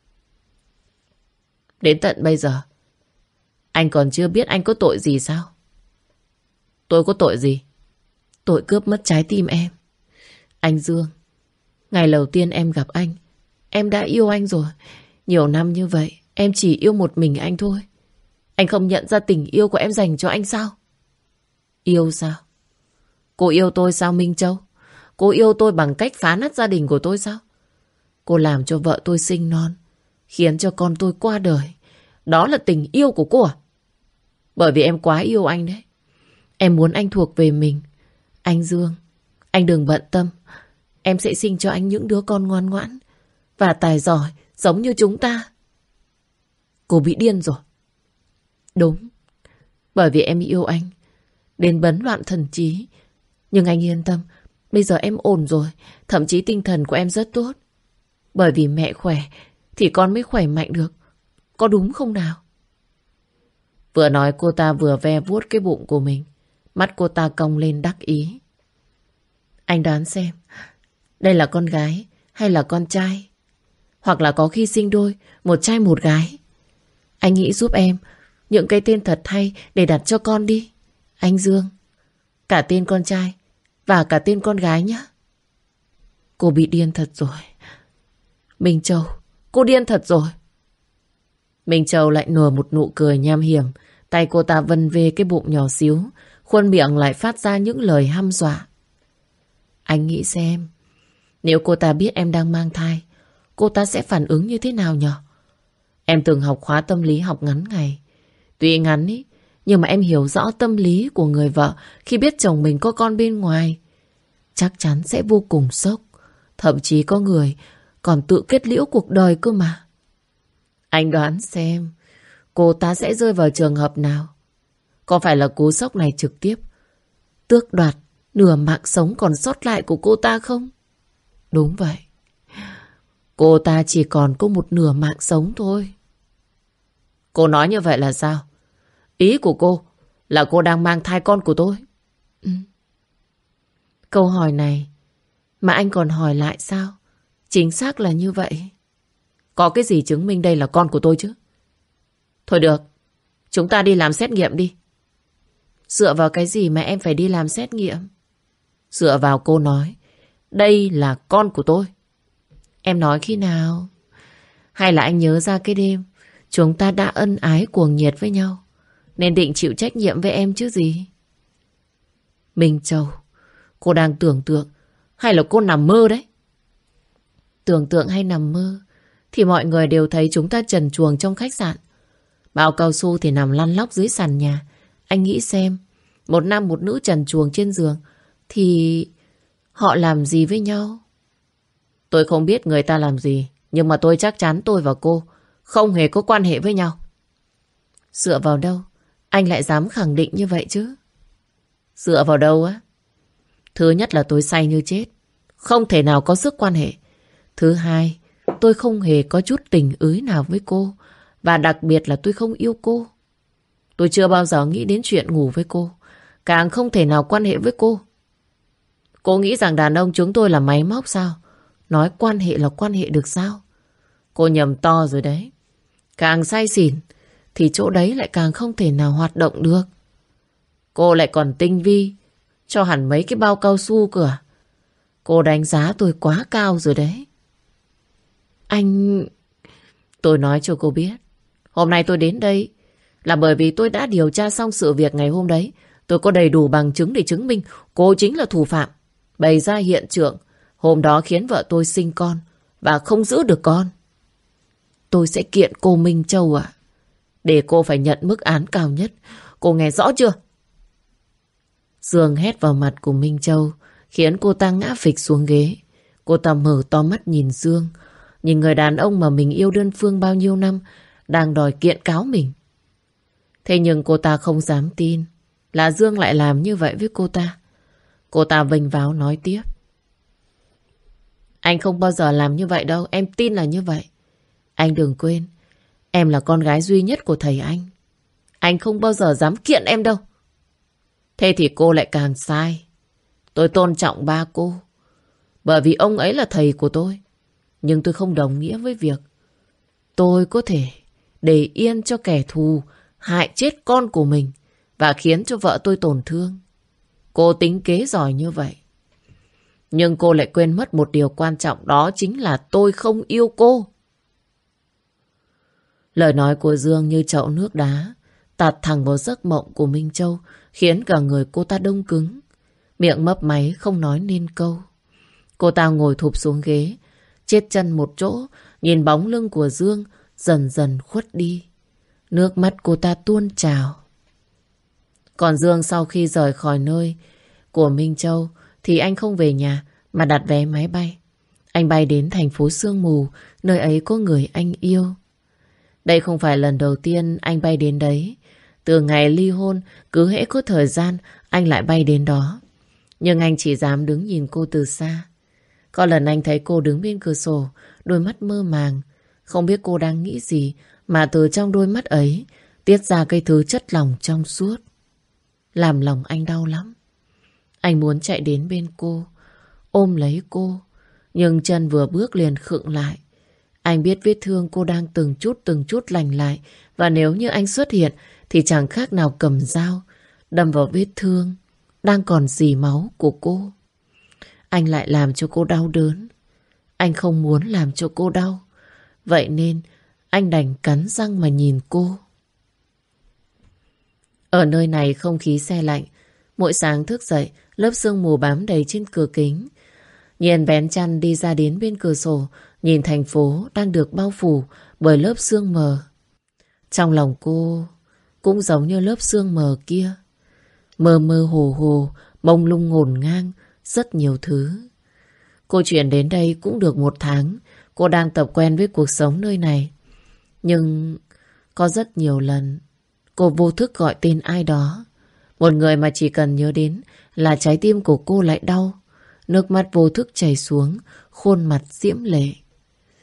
Đến tận bây giờ, anh còn chưa biết anh có tội gì sao? Tôi có tội gì? Tội cướp mất trái tim em. Anh Dương, ngày đầu tiên em gặp anh, em đã yêu anh rồi. Nhiều năm như vậy, em chỉ yêu một mình anh thôi. Anh không nhận ra tình yêu của em dành cho anh sao? Yêu sao? Cô yêu tôi sao Minh Châu? Cô yêu tôi bằng cách phá nát gia đình của tôi sao? Cô làm cho vợ tôi sinh non, khiến cho con tôi qua đời. Đó là tình yêu của cô à? Bởi vì em quá yêu anh đấy. Em muốn anh thuộc về mình. Anh Dương, anh đừng bận tâm. Em sẽ sinh cho anh những đứa con ngoan ngoãn và tài giỏi giống như chúng ta. Cô bị điên rồi. Đúng, bởi vì em yêu anh đến bấn loạn thần trí. Nhưng anh yên tâm, bây giờ em ổn rồi. Thậm chí tinh thần của em rất tốt. Bởi vì mẹ khỏe thì con mới khỏe mạnh được. Có đúng không nào? Vừa nói cô ta vừa ve vuốt cái bụng của mình. Mắt cô ta cong lên đắc ý. Anh đoán xem, đây là con gái hay là con trai? Hoặc là có khi sinh đôi, một trai một gái. Anh nghĩ giúp em những cái tên thật hay để đặt cho con đi. Anh Dương, cả tên con trai và cả tên con gái nhé. Cô bị điên thật rồi. Minh Châu, cô điên thật rồi. Minh Châu lại nở một nụ cười nham hiểm. Tay cô ta vân về cái bụng nhỏ xíu, khuôn miệng lại phát ra những lời hăm dọa. Anh nghĩ xem, nếu cô ta biết em đang mang thai, cô ta sẽ phản ứng như thế nào nhở? Em từng học khóa tâm lý học ngắn ngày. Tuy ngắn ý, nhưng mà em hiểu rõ tâm lý của người vợ khi biết chồng mình có con bên ngoài. Chắc chắn sẽ vô cùng sốc. Thậm chí có người còn tự kết liễu cuộc đời cơ mà. Anh đoán xem cô ta sẽ rơi vào trường hợp nào? Có phải là cú sốc này trực tiếp tước đoạt nửa mạng sống còn sót lại của cô ta không? Đúng vậy. Cô ta chỉ còn có một nửa mạng sống thôi. Cô nói như vậy là sao? Ý của cô là cô đang mang thai con của tôi. Ừ. Câu hỏi này mà anh còn hỏi lại sao? Chính xác là như vậy. Có cái gì chứng minh đây là con của tôi chứ? Thôi được, chúng ta đi làm xét nghiệm đi. Dựa vào cái gì mà em phải đi làm xét nghiệm? Dựa vào cô nói đây là con của tôi. Em nói khi nào? Hay là anh nhớ ra cái đêm chúng ta đã ân ái cuồng nhiệt với nhau nên định chịu trách nhiệm với em chứ gì? Minh Châu, cô đang tưởng tượng hay là cô nằm mơ đấy? Tưởng tượng hay nằm mơ thì mọi người đều thấy chúng ta trần truồng trong khách sạn. Bao cao su thì nằm lăn lóc dưới sàn nhà. Anh nghĩ xem, một nam một nữ trần truồng trên giường thì họ làm gì với nhau? Tôi không biết người ta làm gì, nhưng mà tôi chắc chắn tôi và cô không hề có quan hệ với nhau. Dựa vào đâu anh lại dám khẳng định như vậy chứ? Dựa vào đâu á? Thứ nhất là tôi say như chết, không thể nào có sức quan hệ. Thứ hai, tôi không hề có chút tình ứ nào với cô. Và đặc biệt là tôi không yêu cô. Tôi chưa bao giờ nghĩ đến chuyện ngủ với cô, càng không thể nào quan hệ với cô. Cô nghĩ rằng đàn ông chúng tôi là máy móc sao? Nói quan hệ là quan hệ được sao? Cô nhầm to rồi đấy. Càng say xỉn thì chỗ đấy lại càng không thể nào hoạt động được. Cô lại còn tinh vi, cho hẳn mấy cái bao cao su cơ à? Cô đánh giá tôi quá cao rồi đấy. Anh... Tôi nói cho cô biết, hôm nay tôi đến đây là bởi vì tôi đã điều tra xong sự việc ngày hôm đấy. Tôi có đầy đủ bằng chứng để chứng minh cô chính là thủ phạm, bày ra hiện trường hôm đó khiến vợ tôi sinh con và không giữ được con. Tôi sẽ kiện cô Minh Châu ạ, để cô phải nhận mức án cao nhất. Cô nghe rõ chưa? Dương hét vào mặt của Minh Châu, khiến cô ta ngã phịch xuống ghế. Cô ta mở to mắt nhìn Dương, nhìn người đàn ông mà mình yêu đơn phương bao nhiêu năm đang đòi kiện cáo mình. Thế nhưng cô ta không dám tin là Dương lại làm như vậy với cô ta. Cô ta vênh váo nói tiếp. Anh không bao giờ làm như vậy đâu, em tin là như vậy. Anh đừng quên, em là con gái duy nhất của thầy anh. Anh không bao giờ dám kiện em đâu. Thế thì cô lại càng sai. Tôi tôn trọng ba cô, bởi vì ông ấy là thầy của tôi. Nhưng tôi không đồng nghĩa với việc tôi có thể để yên cho kẻ thù hại chết con của mình và khiến cho vợ tôi tổn thương. Cô tính kế giỏi như vậy, nhưng cô lại quên mất một điều quan trọng, đó chính là tôi không yêu cô. Lời nói của Dương như chậu nước đá tạt thẳng vào giấc mộng của Minh Châu, khiến cả người cô ta đông cứng, miệng mấp máy không nói nên câu. Cô ta ngồi thụp xuống ghế, chết chân một chỗ, nhìn bóng lưng của Dương dần dần khuất đi. Nước mắt cô ta tuôn trào. Còn Dương sau khi rời khỏi nơi của Minh Châu thì anh không về nhà mà đặt vé máy bay. Anh bay đến thành phố Sương Mù, nơi ấy có người anh yêu. Đây không phải lần đầu tiên anh bay đến đấy. Từ ngày ly hôn, cứ hễ có thời gian anh lại bay đến đó. Nhưng anh chỉ dám đứng nhìn cô từ xa. Có lần anh thấy cô đứng bên cửa sổ, đôi mắt mơ màng. Không biết cô đang nghĩ gì mà từ trong đôi mắt ấy tiết ra cái thứ chất lỏng trong suốt. Làm lòng anh đau lắm. Anh muốn chạy đến bên cô, ôm lấy cô, nhưng chân vừa bước liền khựng lại. Anh biết vết thương cô đang từng chút từng chút lành lại, và nếu như anh xuất hiện thì chẳng khác nào cầm dao đâm vào vết thương đang còn rỉ máu của cô. Anh lại làm cho cô đau đớn. Anh không muốn làm cho cô đau, vậy nên anh đành cắn răng mà nhìn cô. Ở nơi này không khí se lạnh. Mỗi sáng thức dậy, lớp sương mù bám đầy trên cửa kính. Nhiên vén chăn đi ra đến bên cửa sổ, nhìn thành phố đang được bao phủ bởi lớp sương mờ. Trong lòng cô cũng giống như lớp sương mờ kia, mơ mơ hồ hồ, mông lung ngổn ngang, rất nhiều thứ. Cô chuyển đến đây cũng được một tháng. Cô đang tập quen với cuộc sống nơi này. Nhưng có rất nhiều lần cô vô thức gọi tên ai đó, một người mà chỉ cần nhớ đến là trái tim của cô lại đau. Nước mắt vô thức chảy xuống, khuôn mặt diễm lệ.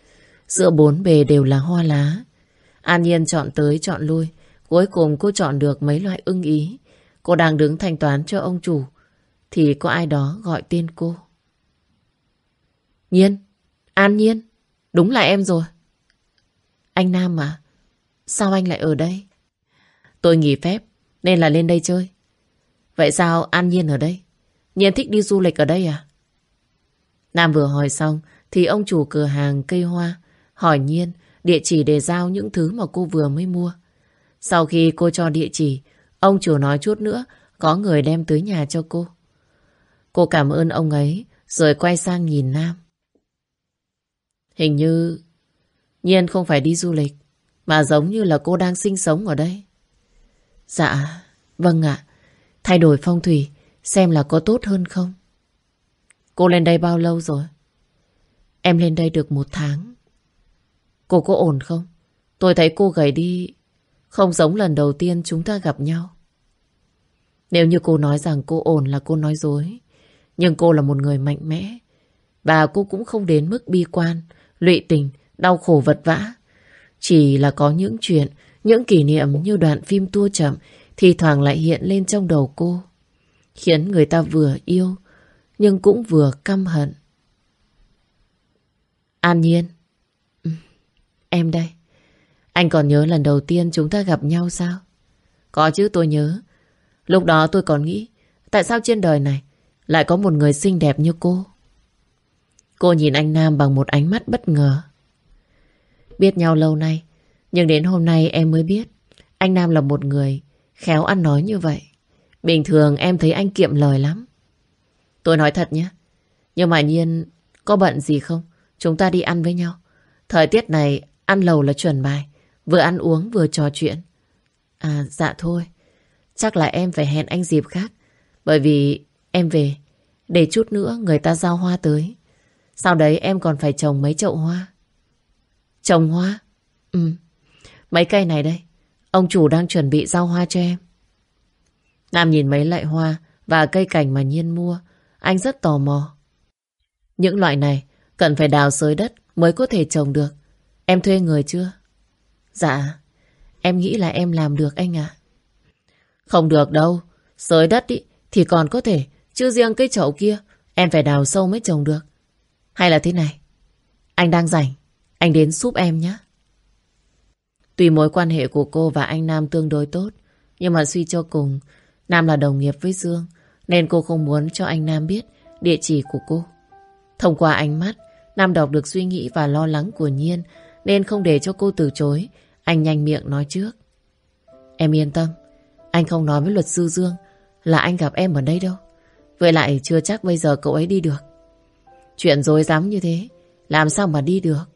Giữa bốn bề đều là hoa lá. An Nhiên chọn tới chọn lui. Cuối cùng cô chọn được mấy loại ưng ý. Cô đang đứng thanh toán cho ông chủ thì có ai đó gọi tên cô. Nhiên, An Nhiên, đúng là em rồi. Anh Nam à? Sao anh lại ở đây? Tôi nghỉ phép nên là lên đây chơi. Vậy sao An Nhiên ở đây? Nhiên thích đi du lịch ở đây à? Nam vừa hỏi xong thì ông chủ cửa hàng cây hoa hỏi Nhiên địa chỉ để giao những thứ mà cô vừa mới mua. Sau khi cô cho địa chỉ, ông chủ nói chút nữa có người đem tới nhà cho cô. Cô cảm ơn ông ấy rồi quay sang nhìn Nam. Hình như Nhiên không phải đi du lịch, mà giống như là cô đang sinh sống ở đây. Dạ, vâng ạ. Thay đổi phong thủy xem là có tốt hơn không? Cô lên đây bao lâu rồi? Em lên đây được một tháng. Cô có ổn không? Tôi thấy cô gầy đi, không giống lần đầu tiên chúng ta gặp nhau. Nếu như cô nói rằng cô ổn là cô nói dối. Nhưng cô là một người mạnh mẽ. Và cô cũng không đến mức bi quan, lụy tình, đau khổ vật vã. Chỉ là có những chuyện, những kỷ niệm như đoạn phim tua chậm thì thoảng lại hiện lên trong đầu cô. Khiến người ta vừa yêu nhưng cũng vừa căm hận. An Nhiên. Ừ, em đây. Anh còn nhớ lần đầu tiên chúng ta gặp nhau sao? Có chứ, tôi nhớ. Lúc đó tôi còn nghĩ tại sao trên đời này lại có một người xinh đẹp như cô. Cô nhìn anh Nam bằng một ánh mắt bất ngờ. Biết nhau lâu nay, nhưng đến hôm nay em mới biết anh Nam là một người khéo ăn nói như vậy. Bình thường em thấy anh kiệm lời lắm. Tôi nói thật nhé. Nhưng mà Nhiên có bận gì không? Chúng ta đi ăn với nhau. Thời tiết này ăn lẩu là chuẩn bài. Vừa ăn uống vừa trò chuyện. À dạ thôi. Chắc là em phải hẹn anh dịp khác. Bởi vì em về để chút nữa người ta giao hoa tới. Sau đấy em còn phải trồng mấy chậu hoa. Trồng hoa? Ừ. Mấy cây này đây. Ông chủ đang chuẩn bị giao hoa cho em. Nam nhìn mấy loại hoa và cây cảnh mà Nhiên mua. Anh rất tò mò. Những loại này cần phải đào xới đất mới có thể trồng được. Em thuê người chưa? Dạ. Em nghĩ là em làm được anh ạ. Không được đâu. Xới đất ý, thì còn có thể. Chứ riêng cái chậu kia em phải đào sâu mới trồng được. Hay là thế này, anh đang rảnh, anh đến giúp em nhé. Tuy mối quan hệ của cô và anh Nam tương đối tốt, nhưng mà suy cho cùng Nam là đồng nghiệp với Dương, nên cô không muốn cho anh Nam biết địa chỉ của cô. Thông qua ánh mắt, Nam đọc được suy nghĩ và lo lắng của Nhiên, nên không để cho cô từ chối. Anh nhanh miệng nói trước. Em yên tâm, anh không nói với luật sư Dương là anh gặp em ở đây đâu. Với lại chưa chắc bây giờ cậu ấy đi được. Chuyện dối rắm như thế làm sao mà đi được?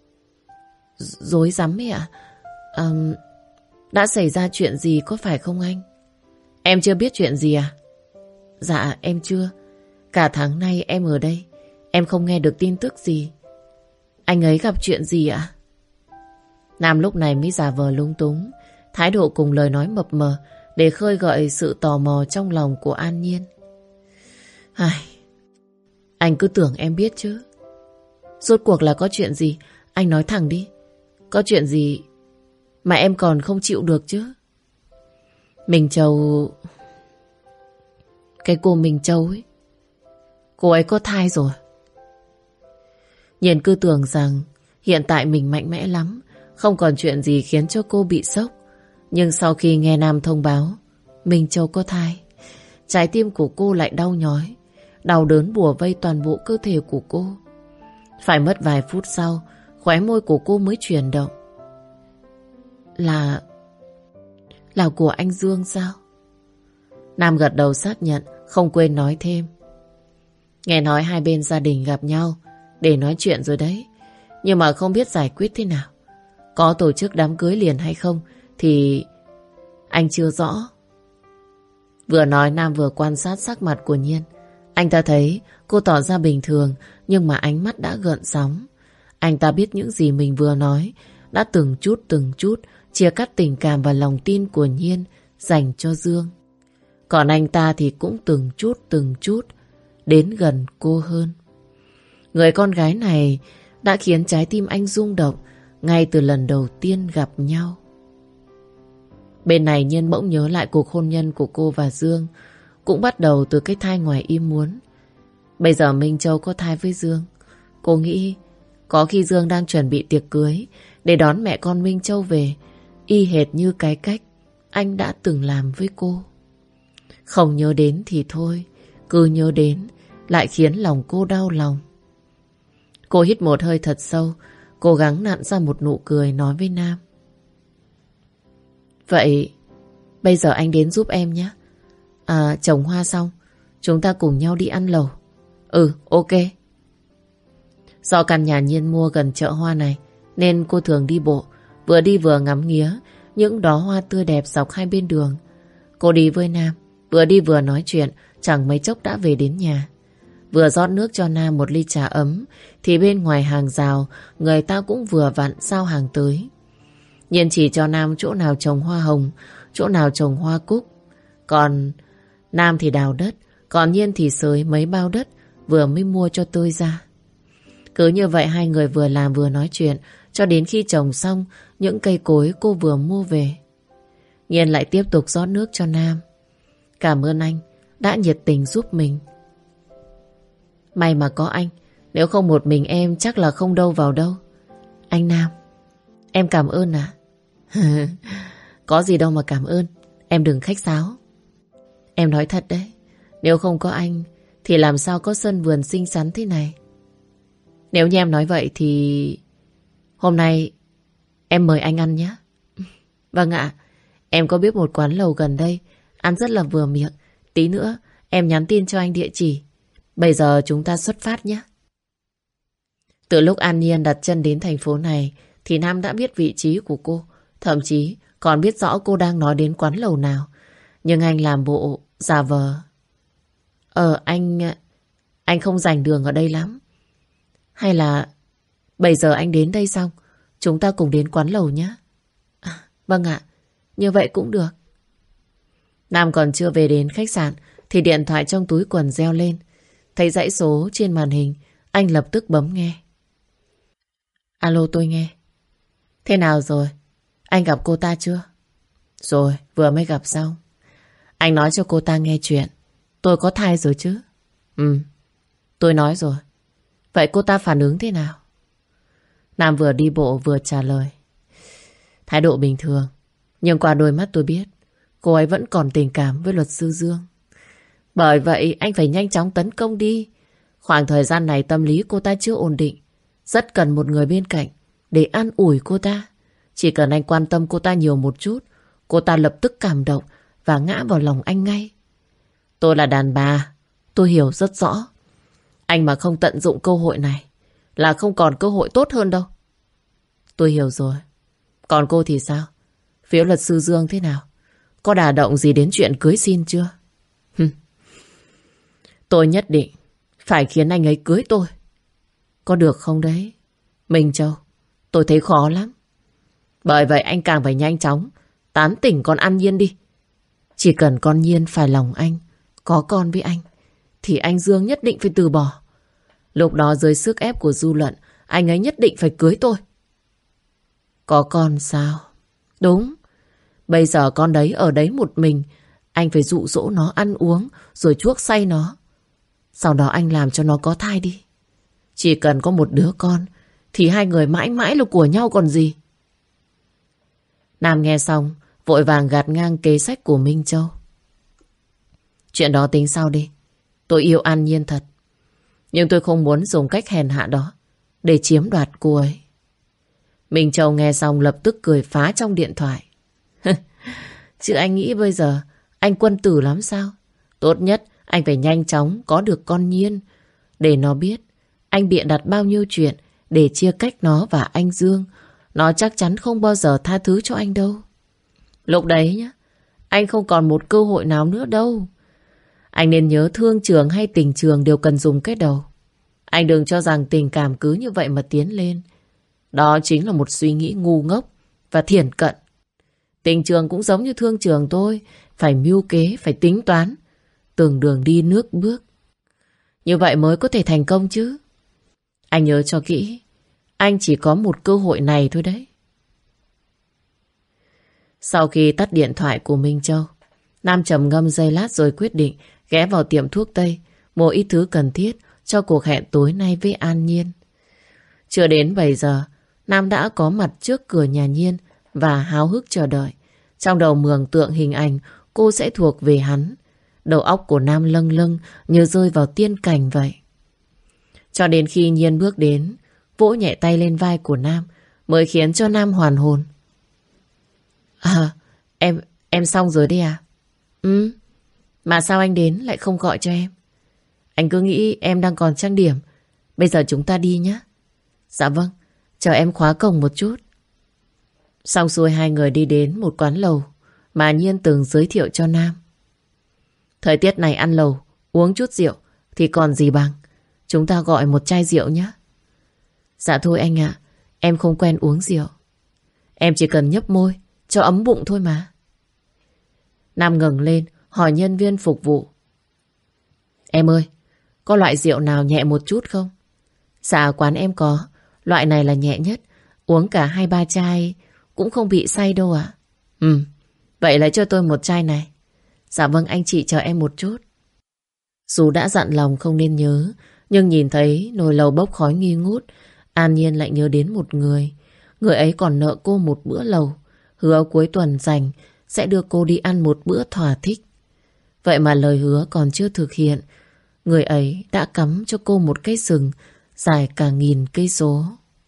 Dối rắm ấy ạ? À, đã xảy ra chuyện gì có phải không anh? Em chưa biết chuyện gì à? Dạ em chưa. Cả tháng nay em ở đây, em không nghe được tin tức gì. Anh ấy gặp chuyện gì ạ? Nam lúc này mới giả vờ lung túng, thái độ cùng lời nói mập mờ để khơi gợi sự tò mò trong lòng của An Nhiên. Ai, anh cứ tưởng em biết chứ. Rốt cuộc là có chuyện gì? Anh nói thẳng đi. Có chuyện gì mà em còn không chịu được chứ? Mình Châu... Cái cô Mình Châu ấy, cô ấy có thai rồi. Nhiên cứ tưởng rằng hiện tại mình mạnh mẽ lắm, không còn chuyện gì khiến cho cô bị sốc. Nhưng sau khi nghe Nam thông báo Mình Châu có thai, trái tim của cô lại đau nhói. Đau đớn bủa vây toàn bộ cơ thể của cô. Phải mất vài phút sau, khóe môi của cô mới chuyển động. Là... Là của anh Dương sao? Nam gật đầu xác nhận, không quên nói thêm. Nghe nói hai bên gia đình gặp nhau để nói chuyện rồi đấy. Nhưng mà không biết giải quyết thế nào. Có tổ chức đám cưới liền hay không thì anh chưa rõ. Vừa nói Nam vừa quan sát sắc mặt của Nhiên. Anh ta thấy cô tỏ ra bình thường, nhưng mà ánh mắt đã gợn sóng. Anh ta biết những gì mình vừa nói đã từng chút từng chút chia cắt tình cảm và lòng tin của Nhiên dành cho Dương. Còn anh ta thì cũng từng chút từng chút đến gần cô hơn. Người con gái này đã khiến trái tim anh rung động ngay từ lần đầu tiên gặp nhau. Bên này Nhiên bỗng nhớ lại cuộc hôn nhân của cô và Dương, cũng bắt đầu từ cái thai ngoài ý muốn. Bây giờ Minh Châu có thai với Dương. Cô nghĩ có khi Dương đang chuẩn bị tiệc cưới để đón mẹ con Minh Châu về, y hệt như cái cách anh đã từng làm với cô. Không nhớ đến thì thôi, cứ nhớ đến lại khiến lòng cô đau lòng. Cô hít một hơi thật sâu, cố gắng nặn ra một nụ cười nói với Nam. Vậy bây giờ anh đến giúp em nhé. À, trồng hoa xong chúng ta cùng nhau đi ăn lẩu. Ừ, ok. Do căn nhà Nhiên mua gần chợ hoa này nên cô thường đi bộ, vừa đi vừa ngắm nghía những đóa hoa tươi đẹp dọc hai bên đường. Cô đi với Nam, vừa đi vừa nói chuyện, chẳng mấy chốc đã về đến nhà. Vừa rót nước cho Nam một ly trà ấm thì bên ngoài hàng rào người ta cũng vừa vặn giao hàng tới. Nhiên chỉ cho Nam chỗ nào trồng hoa hồng, chỗ nào trồng hoa cúc. Còn Nam thì đào đất, còn Nhiên thì xới mấy bao đất vừa mới mua cho tươi ra. Cứ như vậy hai người vừa làm vừa nói chuyện cho đến khi trồng xong những cây cối cô vừa mua về. Nhiên lại tiếp tục rót nước cho Nam. Cảm ơn anh đã nhiệt tình giúp mình. May mà có anh, nếu không một mình em chắc là không đâu vào đâu. Anh Nam, em cảm ơn à? Có gì đâu mà cảm ơn, em đừng khách sáo. Em nói thật đấy, nếu không có anh thì làm sao có sân vườn xinh xắn thế này. Nếu như em nói vậy thì hôm nay em mời anh ăn nhé. Vâng ạ, em có biết một quán lẩu gần đây ăn rất là vừa miệng. Tí nữa em nhắn tin cho anh địa chỉ. Bây giờ chúng ta xuất phát nhé. Từ lúc An Nhiên đặt chân đến thành phố này thì Nam đã biết vị trí của cô, thậm chí còn biết rõ cô đang nói đến quán lẩu nào. Nhưng anh làm bộ giả vờ. Ờ anh Anh không rành đường ở đây lắm. Hay là bây giờ anh đến đây xong chúng ta cùng đến quán lẩu nhé. À, vâng ạ, như vậy cũng được. Nam còn chưa về đến khách sạn thì điện thoại trong túi quần reo lên. Thấy dãy số trên màn hình, anh lập tức bấm nghe. Alo, tôi nghe. Thế nào rồi? Anh gặp cô ta chưa? Rồi, vừa mới gặp xong. Anh nói cho cô ta nghe chuyện tôi có thai rồi chứ? Ừ, tôi nói rồi. Vậy cô ta phản ứng thế nào? Nam vừa đi bộ vừa trả lời. Thái độ bình thường, nhưng qua đôi mắt tôi biết cô ấy vẫn còn tình cảm với luật sư Dương. Bởi vậy anh phải nhanh chóng tấn công đi. Khoảng thời gian này tâm lý cô ta chưa ổn định, rất cần một người bên cạnh để an ủi cô ta. Chỉ cần anh quan tâm cô ta nhiều một chút, cô ta lập tức cảm động và ngã vào lòng anh ngay. Tôi là đàn bà, tôi hiểu rất rõ. Anh mà không tận dụng cơ hội này là không còn cơ hội tốt hơn đâu. Tôi hiểu rồi. Còn cô thì sao? Phía luật sư Dương thế nào? Có đả động gì đến chuyện cưới xin chưa? Tôi nhất định phải khiến anh ấy cưới tôi. Có được không đấy? Minh Châu, tôi thấy khó lắm. Bởi vậy anh càng phải nhanh chóng tán tỉnh con An Nhiên đi. Chỉ cần con Nhiên phải lòng anh, có con với anh, thì anh Dương nhất định phải từ bỏ. Lúc đó dưới sức ép của dư luận, anh ấy nhất định phải cưới tôi. Có con sao? Đúng. Bây giờ con đấy ở đấy một mình, anh phải dụ dỗ nó ăn uống rồi chuốc say nó. Sau đó anh làm cho nó có thai đi. Chỉ cần có một đứa con thì hai người mãi mãi là của nhau còn gì. Nam nghe xong vội vàng gạt ngang kế sách của Minh Châu. Chuyện đó tính sau đi. Tôi yêu An Nhiên thật, nhưng tôi không muốn dùng cách hèn hạ đó để chiếm đoạt cô ấy. Minh Châu nghe xong lập tức cười phá trong điện thoại. Chứ anh nghĩ bây giờ anh quân tử lắm sao? Tốt nhất anh phải nhanh chóng có được con Nhiên, để nó biết anh bịa đặt bao nhiêu chuyện để chia cách nó và anh Dương. Nó chắc chắn không bao giờ tha thứ cho anh đâu. Lúc đấy nhá, anh không còn một cơ hội nào nữa đâu. Anh nên nhớ thương trường hay tình trường đều cần dùng cái đầu. Anh đừng cho rằng tình cảm cứ như vậy mà tiến lên. Đó chính là một suy nghĩ ngu ngốc và thiển cận. Tình trường cũng giống như thương trường thôi, phải mưu kế, phải tính toán, từng đường đi nước bước. Như vậy mới có thể thành công chứ. Anh nhớ cho kỹ, Anh chỉ có một cơ hội này thôi đấy. Sau khi tắt điện thoại của Minh Châu, Nam trầm ngâm giây lát rồi quyết định ghé vào tiệm thuốc Tây, mua ít thứ cần thiết cho cuộc hẹn tối nay với An Nhiên. Chưa đến bảy giờ, Nam đã có mặt trước cửa nhà Nhiên và háo hức chờ đợi. Trong đầu mường tượng hình ảnh cô sẽ thuộc về hắn. Đầu óc của Nam lâng lâng như rơi vào tiên cảnh vậy. Cho đến khi Nhiên bước đến, vỗ nhẹ tay lên vai của Nam mới khiến cho Nam hoàn hồn. À, em, em xong rồi đấy à? Ừ, mà sao anh đến lại không gọi cho em? Anh cứ nghĩ em đang còn trang điểm. Bây giờ chúng ta đi nhé. Dạ vâng, chờ em khóa cổng một chút. Xong xuôi hai người đi đến một quán lẩu mà Nhiên từng giới thiệu cho Nam. Thời tiết này ăn lẩu, uống chút rượu thì còn gì bằng. Chúng ta gọi một chai rượu nhé. Dạ thôi anh ạ, em không quen uống rượu. Em chỉ cần nhấp môi cho ấm bụng thôi mà. Nam ngẩng lên hỏi nhân viên phục vụ. Em ơi, có loại rượu nào nhẹ một chút không? Dạ quán em có, loại này là nhẹ nhất. Uống cả hai ba chai cũng không bị say đâu ạ. Ừ, vậy lấy cho tôi một chai này. Dạ vâng, anh chị chờ em một chút. Dù đã dặn lòng không nên nhớ, nhưng nhìn thấy nồi lẩu bốc khói nghi ngút, An Nhiên lại nhớ đến một người. Người ấy còn nợ cô một bữa lẩu, hứa cuối tuần rảnh sẽ đưa cô đi ăn một bữa thỏa thích. Vậy mà lời hứa còn chưa thực hiện, người ấy đã cắm cho cô một cái sừng dài cả nghìn cây số.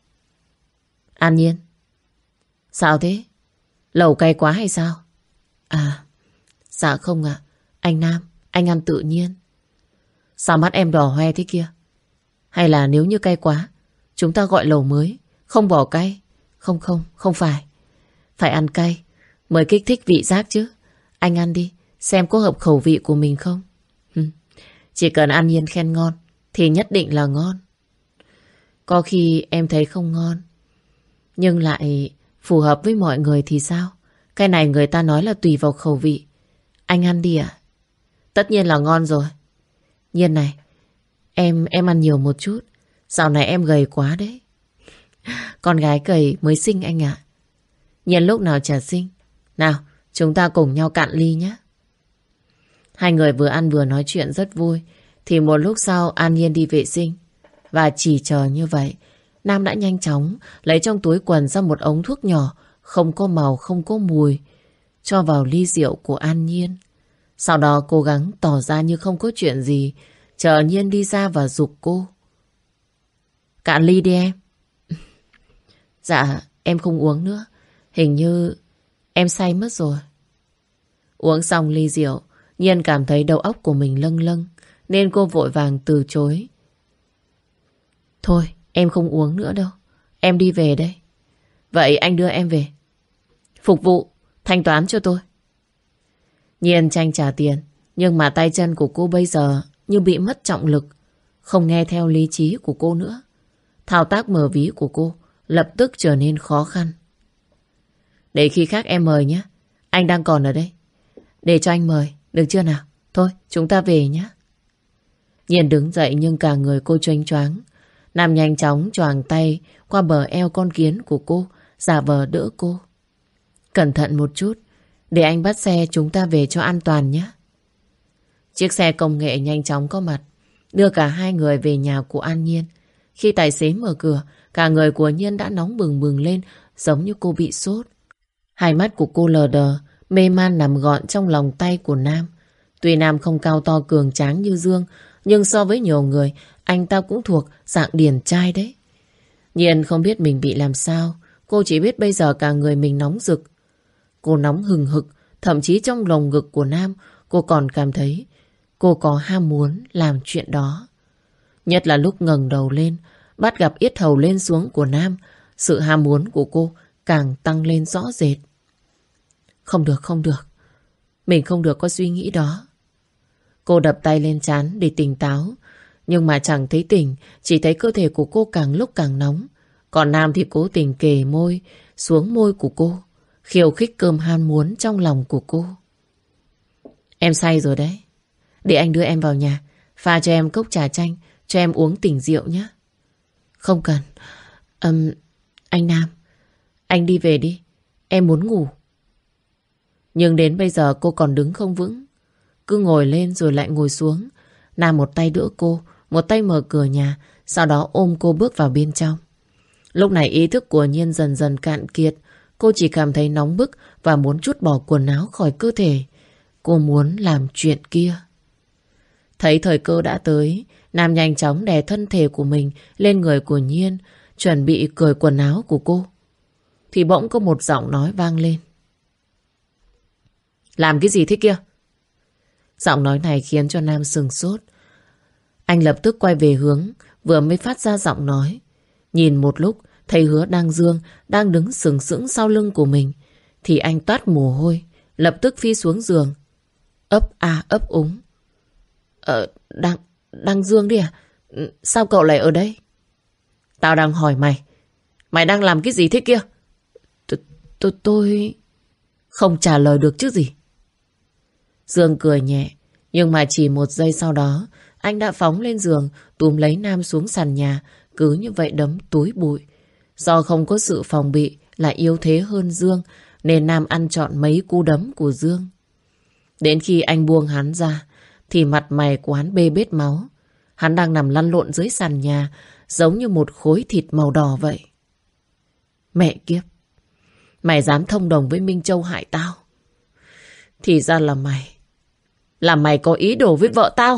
An Nhiên, sao thế? Lẩu cay quá hay sao? À, dạ không ạ. Anh Nam, anh ăn tự nhiên. Sao mắt em đỏ hoe thế kia? Hay là nếu như cay quá, chúng ta gọi lẩu mới, không bỏ cay? Không không, không phải. Phải ăn cay mới kích thích vị giác chứ. Anh ăn đi, xem có hợp khẩu vị của mình không. Chỉ cần An Nhiên khen ngon thì nhất định là ngon. Có khi em thấy không ngon, nhưng lại phù hợp với mọi người thì sao? Cái này người ta nói là tùy vào khẩu vị. Anh ăn đi ạ. Tất nhiên là ngon rồi. Nhiên này, em em ăn nhiều một chút. Dạo này em gầy quá đấy. Con gái gầy mới xinh anh ạ. Nhiên lúc nào chả xinh. Nào, chúng ta cùng nhau cạn ly nhé. Hai người vừa ăn vừa nói chuyện rất vui. Thì một lúc sau An Nhiên đi vệ sinh. Và chỉ chờ như vậy, Nam đã nhanh chóng lấy trong túi quần ra một ống thuốc nhỏ, không có màu, không có mùi, cho vào ly rượu của An Nhiên. Sau đó cố gắng tỏ ra như không có chuyện gì, chờ Nhiên đi ra và giục cô. Cạn ly đi em. Dạ, em không uống nữa. Hình như em say mất rồi. Uống xong ly rượu, Nhiên cảm thấy đầu óc của mình lâng lâng, nên cô vội vàng từ chối. Thôi, em không uống nữa đâu. Em đi về đây. Vậy anh đưa em về. Phục vụ, thanh toán cho tôi. Nhiên tranh trả tiền, nhưng mà tay chân của cô bây giờ như bị mất trọng lực, không nghe theo lý trí của cô nữa. Thao tác mở ví của cô lập tức trở nên khó khăn. Để khi khác em mời nhé. Anh đang còn ở đây. Để cho anh mời, được chưa nào? Thôi, chúng ta về nhé. Nhiên đứng dậy nhưng cả người cô choáng choáng. Nam nhanh chóng choàng tay qua bờ eo con kiến của cô, giả vờ đỡ cô. Cẩn thận một chút, để anh bắt xe chúng ta về cho an toàn nhé. Chiếc xe công nghệ nhanh chóng có mặt, đưa cả hai người về nhà của An Nhiên. Khi tài xế mở cửa, cả người của Nhiên đã nóng bừng bừng lên, giống như cô bị sốt. Hai mắt của cô lờ đờ, mê man nằm gọn trong lòng tay của Nam. Tuy Nam không cao to cường tráng như Dương, nhưng so với nhiều người, anh ta cũng thuộc dạng điển trai đấy. Nhiên không biết mình bị làm sao, cô chỉ biết bây giờ cả người mình nóng rực. Cô nóng hừng hực, thậm chí trong lồng ngực của Nam, cô còn cảm thấy cô có ham muốn làm chuyện đó. Nhất là lúc ngẩng đầu lên, bắt gặp yết hầu lên xuống của Nam, sự ham muốn của cô càng tăng lên rõ rệt. Không được, không được. Mình không được có suy nghĩ đó. Cô đập tay lên trán để tỉnh táo, nhưng mà chẳng thấy tỉnh, chỉ thấy cơ thể của cô càng lúc càng nóng. Còn Nam thì cố tình kề môi xuống môi của cô, khiêu khích cơm ham muốn trong lòng của cô. Em say rồi đấy. Để anh đưa em vào nhà, pha cho em cốc trà chanh, cho em uống tỉnh rượu nhé. Không cần. Ừm, anh Nam, anh đi về đi, em muốn ngủ. Nhưng đến bây giờ cô còn đứng không vững, cứ ngồi lên rồi lại ngồi xuống. Nam một tay đỡ cô, một tay mở cửa nhà, sau đó ôm cô bước vào bên trong. Lúc này ý thức của Nhiên dần dần cạn kiệt. Cô chỉ cảm thấy nóng bức và muốn trút bỏ quần áo khỏi cơ thể. Cô muốn làm chuyện kia. Thấy thời cơ đã tới, Nam nhanh chóng đè thân thể của mình lên người của Nhiên, chuẩn bị cởi quần áo của cô. Thì bỗng có một giọng nói vang lên. Làm cái gì thế kia? Giọng nói này khiến cho Nam sừng sốt. Anh lập tức quay về hướng vừa mới phát ra giọng nói. Nhìn một lúc thấy Hứa Đăng Dương đang đứng sừng sững sau lưng của mình, thì anh toát mồ hôi, lập tức phi xuống giường, ấp a ấp úng. Ờ, Đăng, Đăng Dương đi à? Sao cậu lại ở đây? Tao đang hỏi mày, mày đang làm cái gì thế kia? Tôi, tôi... Không trả lời được chứ gì. Dương cười nhẹ, nhưng mà chỉ một giây sau đó, anh đã phóng lên giường, túm lấy Nam xuống sàn nhà, cứ như vậy đấm túi bụi. Do không có sự phòng bị, lại yếu thế hơn Dương, nên Nam ăn trọn mấy cú đấm của Dương. Đến khi anh buông hắn ra, thì mặt mày của hắn bê bết máu. Hắn đang nằm lăn lộn dưới sàn nhà, giống như một khối thịt màu đỏ vậy. Mẹ kiếp, mày dám thông đồng với Minh Châu hại tao? Thì ra là mày, là mày có ý đồ với vợ tao.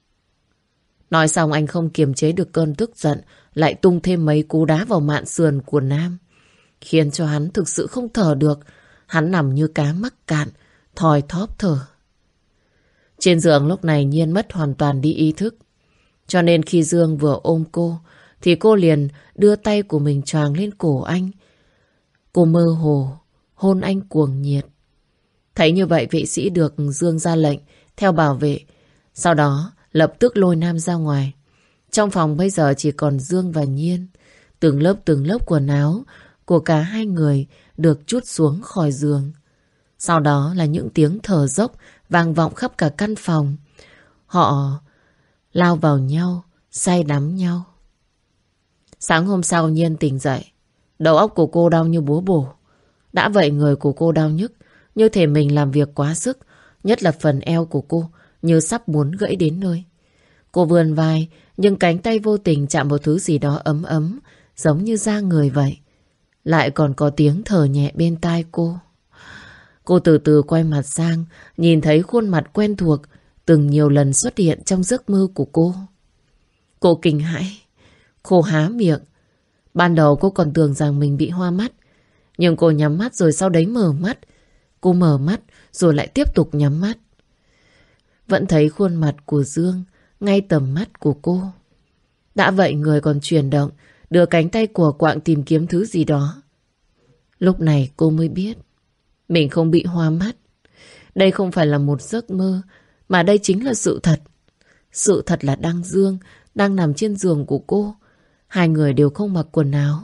Nói xong anh không kiềm chế được cơn tức giận, lại tung thêm mấy cú đá vào mạn sườn của Nam, khiến cho hắn thực sự không thở được. Hắn nằm như cá mắc cạn, thoi thóp thở. Trên giường lúc này Nhiên mất hoàn toàn đi ý thức. Cho nên khi Dương vừa ôm cô, thì cô liền đưa tay của mình choàng lên cổ anh. Cô mơ hồ hôn anh cuồng nhiệt. Thấy như vậy, vệ sĩ được Dương ra lệnh theo bảo vệ, sau đó lập tức lôi Nam ra ngoài. Trong phòng bây giờ chỉ còn Dương và Nhiên. Từng lớp từng lớp quần áo của cả hai người được trút xuống khỏi giường. Sau đó là những tiếng thở dốc vang vọng khắp cả căn phòng. Họ lao vào nhau, say đắm nhau. Sáng hôm sau Nhiên tỉnh dậy, đầu óc của cô đau như búa bổ. Đã vậy người của cô đau nhức, như thể mình làm việc quá sức, nhất là phần eo của cô như sắp muốn gãy đến nơi. Cô vươn vai, nhưng cánh tay vô tình chạm vào thứ gì đó ấm ấm, giống như da người vậy. Lại còn có tiếng thở nhẹ bên tai cô. Cô từ từ quay mặt sang, nhìn thấy khuôn mặt quen thuộc từng nhiều lần xuất hiện trong giấc mơ của cô. Cô kinh hãi, cô há miệng. Ban đầu cô còn tưởng rằng mình bị hoa mắt, nhưng cô nhắm mắt rồi sau đấy mở mắt. Cô mở mắt rồi lại tiếp tục nhắm mắt. Vẫn thấy khuôn mặt của Dương ngay tầm mắt của cô. Đã vậy người còn chuyển động, đưa cánh tay của quạng tìm kiếm thứ gì đó. Lúc này cô mới biết mình không bị hoa mắt. Đây không phải là một giấc mơ, mà đây chính là sự thật. Sự thật là Đăng Dương đang nằm trên giường của cô. Hai người đều không mặc quần áo.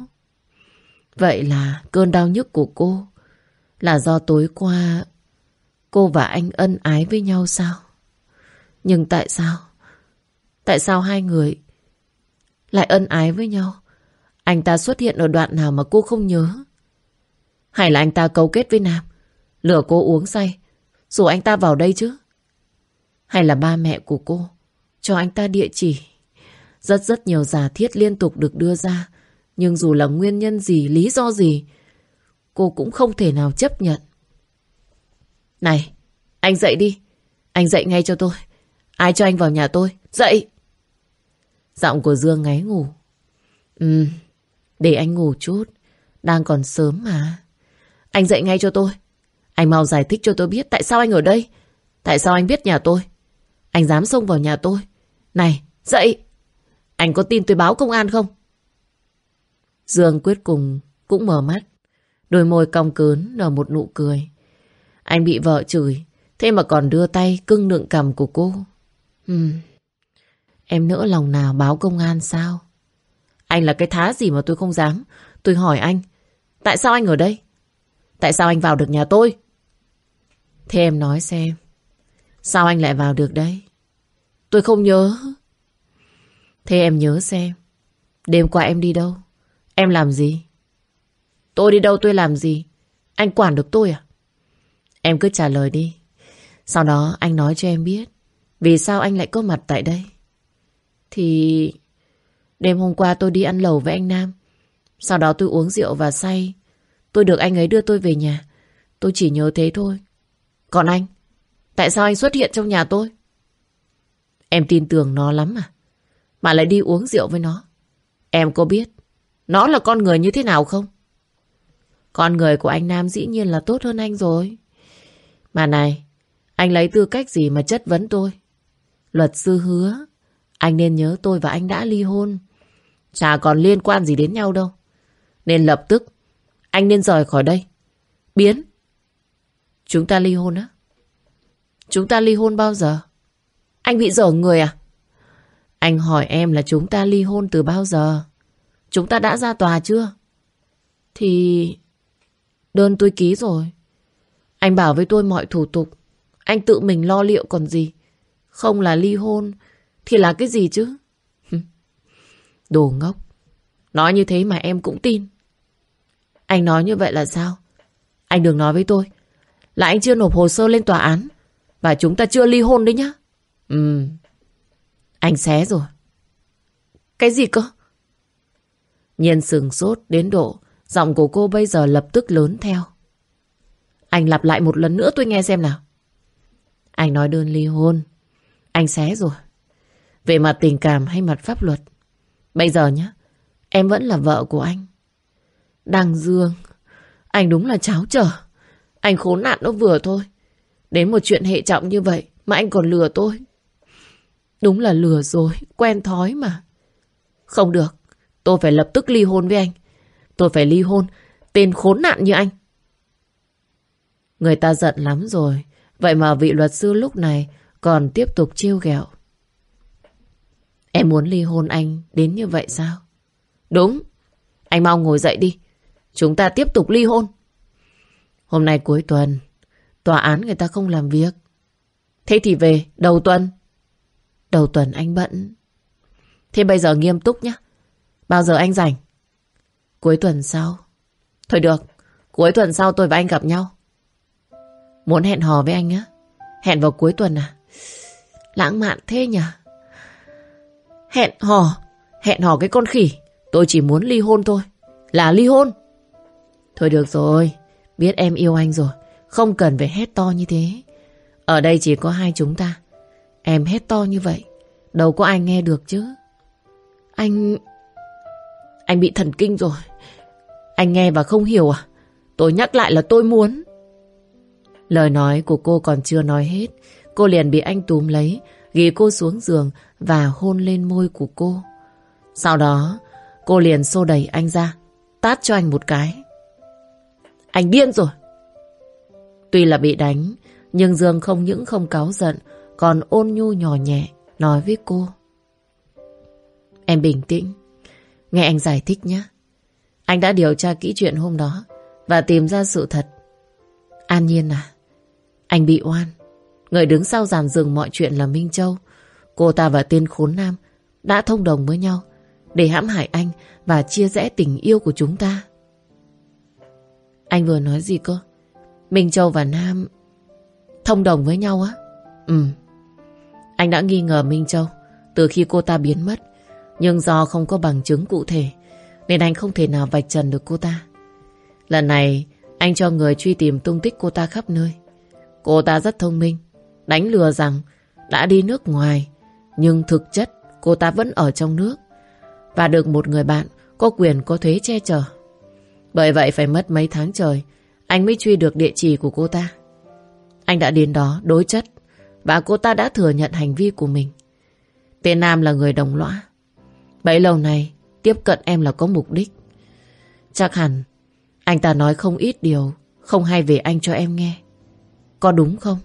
Vậy là cơn đau nhức của cô là do tối qua cô và anh ân ái với nhau sao? Nhưng tại sao? Tại sao hai người lại ân ái với nhau? Anh ta xuất hiện ở đoạn nào mà cô không nhớ? Hay là anh ta cấu kết với Nam, lừa cô uống say rồi anh ta vào đây chứ? Hay là ba mẹ của cô cho anh ta địa chỉ? Rất rất nhiều giả thiết liên tục được đưa ra, nhưng dù là nguyên nhân gì, lý do gì, cô cũng không thể nào chấp nhận. Này, anh dậy đi. Anh dậy ngay cho tôi. Ai cho anh vào nhà tôi? Dậy! Giọng của Dương ngáy ngủ. Ừ, để anh ngủ chút, đang còn sớm mà. Anh dậy ngay cho tôi. Anh mau giải thích cho tôi biết tại sao anh ở đây. Tại sao anh biết nhà tôi? Anh dám xông vào nhà tôi. Này, dậy! Anh có tin tôi báo công an không? Dương cuối cùng cũng mở mắt. Đôi môi cong cớn nở một nụ cười. Anh bị vợ chửi, thế mà còn đưa tay cưng nựng cằm của cô. Hmm. Em nỡ lòng nào báo công an sao? Anh là cái thá gì mà tôi không dám. Tôi hỏi anh, tại sao anh ở đây? Tại sao anh vào được nhà tôi? Thế em nói xem, sao anh lại vào được đây? Tôi không nhớ. Thế em nhớ xem, đêm qua em đi đâu? Em làm gì? Tôi đi đâu tôi làm gì? Anh quản được tôi à? Em cứ trả lời đi. Sau đó anh nói cho em biết vì sao anh lại có mặt tại đây. Thì đêm hôm qua tôi đi ăn lẩu với anh Nam. Sau đó tôi uống rượu và say. Tôi được anh ấy đưa tôi về nhà. Tôi chỉ nhớ thế thôi. Còn anh, tại sao anh xuất hiện trong nhà tôi? Em tin tưởng nó lắm à? Mà lại đi uống rượu với nó. Em có biết nó là con người như thế nào không? Con người của anh Nam dĩ nhiên là tốt hơn anh rồi. Mà này, anh lấy tư cách gì mà chất vấn tôi? Luật sư hứa anh nên nhớ tôi và anh đã ly hôn. Chả còn liên quan gì đến nhau đâu. Nên lập tức anh nên rời khỏi đây. Biến. Chúng ta ly hôn á? Chúng ta ly hôn bao giờ? Anh bị dở người à? Anh hỏi em là chúng ta ly hôn từ bao giờ? Chúng ta đã ra tòa chưa? Thì đơn tôi ký rồi. Anh bảo với tôi mọi thủ tục anh tự mình lo liệu còn gì. Không là ly hôn thì là cái gì chứ? Đồ ngốc. Nói như thế mà em cũng tin. Anh nói như vậy là sao? Anh đừng nói với tôi là anh chưa nộp hồ sơ lên tòa án và chúng ta chưa ly hôn đấy nhá. Ừ. Anh xé rồi. Cái gì cơ? Nhiên sừng sốt đến độ giọng của cô bây giờ lập tức lớn theo. Anh lặp lại một lần nữa tôi nghe xem nào. Anh nói đơn ly hôn anh xé rồi. Về mặt tình cảm hay mặt pháp luật, bây giờ nhá, em vẫn là vợ của anh. Đăng Dương, anh đúng là cháo trở. Anh khốn nạn nó vừa thôi. Đến một chuyện hệ trọng như vậy mà anh còn lừa tôi. Đúng là lừa dối, quen thói mà. Không được, tôi phải lập tức ly hôn với anh. Tôi phải ly hôn tên khốn nạn như anh. Người ta giận lắm rồi. Vậy mà vị luật sư lúc này còn tiếp tục trêu ghẹo. Em muốn ly hôn anh đến như vậy sao? Đúng. Anh mau ngồi dậy đi. Chúng ta tiếp tục ly hôn. Hôm nay cuối tuần, tòa án người ta không làm việc. Thế thì về đầu tuần. Đầu tuần anh bận. Thế bây giờ nghiêm túc nhé. Bao giờ anh rảnh? Cuối tuần sau. Thôi được, cuối tuần sau tôi và anh gặp nhau. Muốn hẹn hò với anh á? Hẹn vào cuối tuần à? Lãng mạn thế nhỉ? Hẹn hò? Hẹn hò cái con khỉ. Tôi chỉ muốn ly hôn thôi. Là ly hôn. Thôi được rồi, biết em yêu anh rồi, không cần phải hét to như thế. Ở đây chỉ có hai chúng ta. Em hét to như vậy đâu có ai nghe được chứ. Anh... Anh bị thần kinh rồi. Anh nghe và không hiểu à? Tôi nhắc lại là tôi muốn. Lời nói của cô còn chưa nói hết, cô liền bị anh túm lấy, ghi cô xuống giường và hôn lên môi của cô. Sau đó cô liền xô đẩy anh ra, tát cho anh một cái. Anh điên rồi. Tuy là bị đánh, nhưng Dương không những không cáu giận, còn ôn nhu nhỏ nhẹ nói với cô. Em bình tĩnh, nghe anh giải thích nhé. Anh đã điều tra kỹ chuyện hôm đó và tìm ra sự thật. An Nhiên à, anh bị oan. Người đứng sau dàn dựng mọi chuyện là Minh Châu. Cô ta và tên khốn Nam đã thông đồng với nhau để hãm hại anh và chia rẽ tình yêu của chúng ta. Anh vừa nói gì cơ? Minh Châu và Nam thông đồng với nhau á? Ừ. Anh đã nghi ngờ Minh Châu từ khi cô ta biến mất, nhưng do không có bằng chứng cụ thể nên anh không thể nào vạch trần được cô ta. Lần này anh cho người truy tìm tung tích cô ta khắp nơi. Cô ta rất thông minh, đánh lừa rằng đã đi nước ngoài, nhưng thực chất cô ta vẫn ở trong nước và được một người bạn có quyền có thuế che chở. Bởi vậy phải mất mấy tháng trời anh mới truy được địa chỉ của cô ta. Anh đã đến đó đối chất và cô ta đã thừa nhận hành vi của mình. Tên Nam là người đồng lõa. Bấy lâu nay tiếp cận em là có mục đích. Chắc hẳn anh ta nói không ít điều không hay về anh cho em nghe. Có đúng không?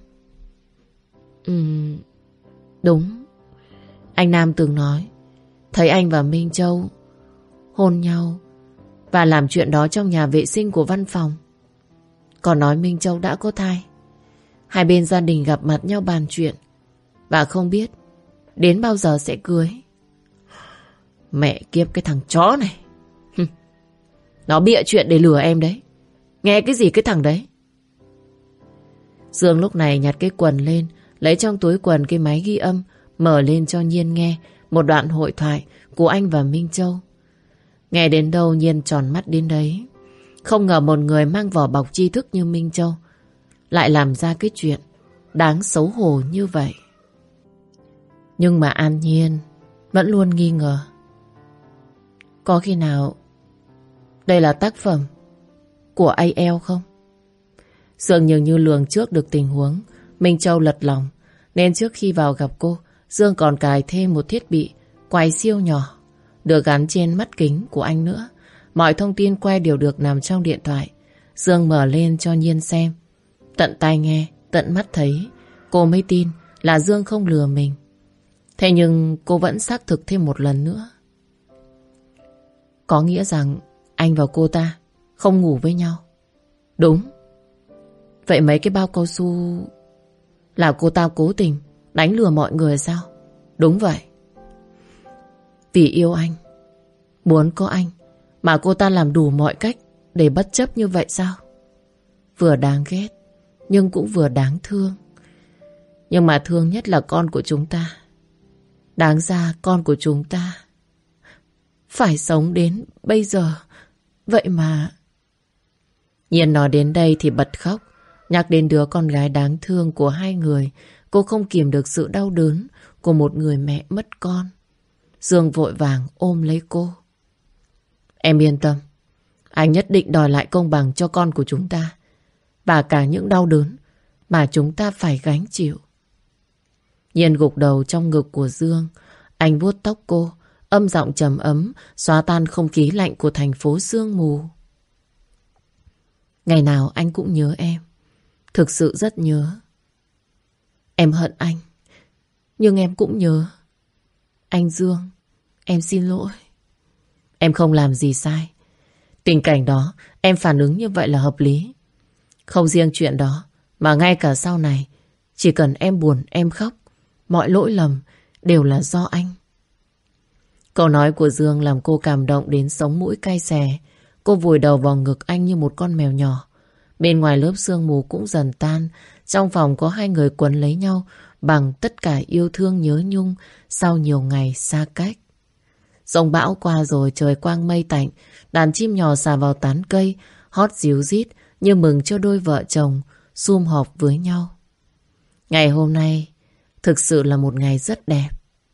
Ừm, đúng. Anh Nam từng nói thấy anh và Minh Châu hôn nhau và làm chuyện đó trong nhà vệ sinh của văn phòng. Còn nói Minh Châu đã có thai. Hai bên gia đình gặp mặt nhau bàn chuyện và không biết đến bao giờ sẽ cưới. Mẹ kiếp cái thằng chó này. Nó bịa chuyện để lừa em đấy. Nghe cái gì cái thằng đấy? Dương lúc này nhặt cái quần lên, lấy trong túi quần cái máy ghi âm, mở lên cho Nhiên nghe một đoạn hội thoại của anh và Minh Châu. Nghe đến đâu Nhiên tròn mắt đến đấy. Không ngờ một người mang vỏ bọc tri thức như Minh Châu lại làm ra cái chuyện đáng xấu hổ như vậy. Nhưng mà An Nhiên vẫn luôn nghi ngờ. Có khi nào đây là tác phẩm của a lờ không? Dương dường như lường trước được tình huống Minh Châu lật lòng, nên trước khi vào gặp cô, Dương còn cài thêm một thiết bị quay siêu nhỏ được gắn trên mắt kính của anh nữa. Mọi thông tin quay đều được nằm trong điện thoại. Dương mở lên cho Nhiên xem. Tận tai nghe, tận mắt thấy, cô mới tin là Dương không lừa mình. Thế nhưng cô vẫn xác thực thêm một lần nữa. Có nghĩa rằng anh và cô ta không ngủ với nhau. Đúng. Vậy mấy cái bao cao su là cô ta cố tình đánh lừa mọi người sao? Đúng vậy. Vì yêu anh, muốn có anh, mà cô ta làm đủ mọi cách để bất chấp như vậy sao? Vừa đáng ghét, nhưng cũng vừa đáng thương. Nhưng mà thương nhất là con của chúng ta. Đáng ra con của chúng ta phải sống đến bây giờ. Vậy mà... Nhiên nói đến đây thì bật khóc. Nhắc đến đứa con gái đáng thương của hai người, cô không kìm được sự đau đớn của một người mẹ mất con. Dương vội vàng ôm lấy cô. Em yên tâm, anh nhất định đòi lại công bằng cho con của chúng ta, và cả những đau đớn mà chúng ta phải gánh chịu. Nhiên gục đầu trong ngực của Dương. Anh vuốt tóc cô, âm giọng trầm ấm, xóa tan không khí lạnh của thành phố sương mù. Ngày nào anh cũng nhớ em, thực sự rất nhớ. Em hận anh, nhưng em cũng nhớ. Anh Dương, em xin lỗi. Em không làm gì sai. Tình cảnh đó em phản ứng như vậy là hợp lý. Không riêng chuyện đó, mà ngay cả sau này, chỉ cần em buồn, em khóc, mọi lỗi lầm đều là do anh. Câu nói của Dương làm cô cảm động đến sống mũi cay xè. Cô vùi đầu vào ngực anh như một con mèo nhỏ. Bên ngoài lớp sương mù cũng dần tan. Trong phòng có hai người quấn lấy nhau bằng tất cả yêu thương nhớ nhung sau nhiều ngày xa cách. Giông bão qua rồi, trời quang mây tạnh. Đàn chim nhỏ xà vào tán cây, hót ríu rít như mừng cho đôi vợ chồng sum họp với nhau. Ngày hôm nay thực sự là một ngày rất đẹp.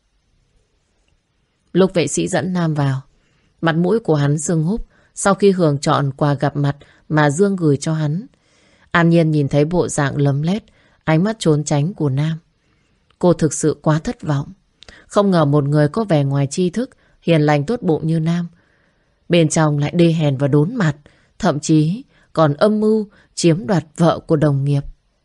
Lúc vệ sĩ dẫn Nam vào, mặt mũi của hắn sưng húp sau khi hưởng chọn quà gặp mặt mà Dương gửi cho hắn. An Nhiên nhìn thấy bộ dạng lấm lét, ánh mắt trốn tránh của Nam. Cô thực sự quá thất vọng. Không ngờ một người có vẻ ngoài tri thức, hiền lành tốt bụng như Nam, bên trong lại đê hèn và đốn mặt, thậm chí còn âm mưu chiếm đoạt vợ của đồng nghiệp.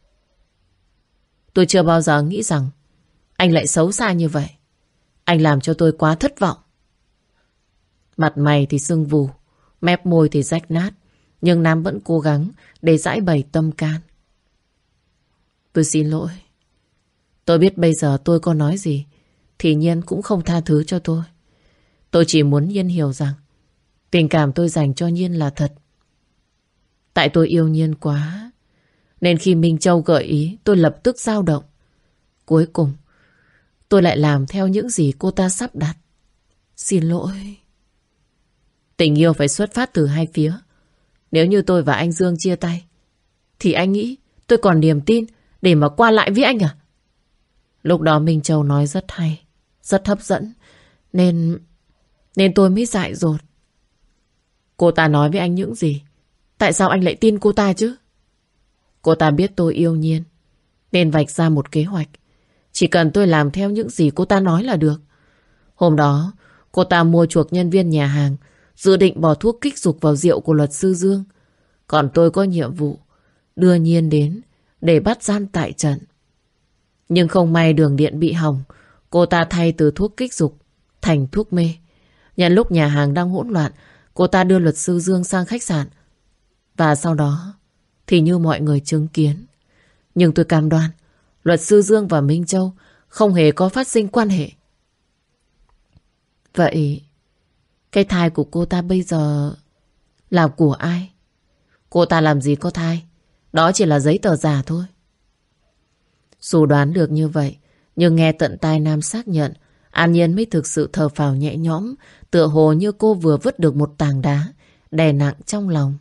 Tôi chưa bao giờ nghĩ rằng anh lại xấu xa như vậy. Anh làm cho tôi quá thất vọng. Mặt mày thì sưng vù, mép môi thì rách nát, nhưng Nam vẫn cố gắng để giải bày tâm can. Tôi xin lỗi. Tôi biết bây giờ tôi có nói gì thì Nhiên cũng không tha thứ cho tôi. Tôi chỉ muốn Nhiên hiểu rằng tình cảm tôi dành cho Nhiên là thật. Tại tôi yêu Nhiên quá, nên khi Minh Châu gợi ý, tôi lập tức dao động. Cuối cùng tôi lại làm theo những gì cô ta sắp đặt. Xin lỗi. Tình yêu phải xuất phát từ hai phía. Nếu như tôi và anh Dương chia tay, thì anh nghĩ tôi còn niềm tin để mà qua lại với anh à? Lúc đó Minh Châu nói rất hay, rất hấp dẫn, Nên Nên tôi mới dại dột. Cô ta nói với anh những gì? Tại sao anh lại tin cô ta chứ? Cô ta biết tôi yêu Nhiên, nên vạch ra một kế hoạch. Chỉ cần tôi làm theo những gì cô ta nói là được. Hôm đó cô ta mua chuộc nhân viên nhà hàng, dự định bỏ thuốc kích dục vào rượu của luật sư Dương. Còn tôi có nhiệm vụ đưa Nhiên đến để bắt gian tại trận. Nhưng không may đường điện bị hỏng, cô ta thay từ thuốc kích dục thành thuốc mê. Nhân lúc nhà hàng đang hỗn loạn, cô ta đưa luật sư Dương sang khách sạn. Và sau đó thì như mọi người chứng kiến, nhưng tôi cam đoan luật sư Dương và Minh Châu không hề có phát sinh quan hệ. Vậy cái thai của cô ta bây giờ là của ai. Cô ta làm gì có thai, đó chỉ là giấy tờ giả thôi. Dù đoán được như vậy, nhưng nghe tận tai Nam xác nhận, An Nhiên mới thực sự thở phào nhẹ nhõm, tựa hồ như cô vừa vứt được một tảng đá đè nặng trong lòng.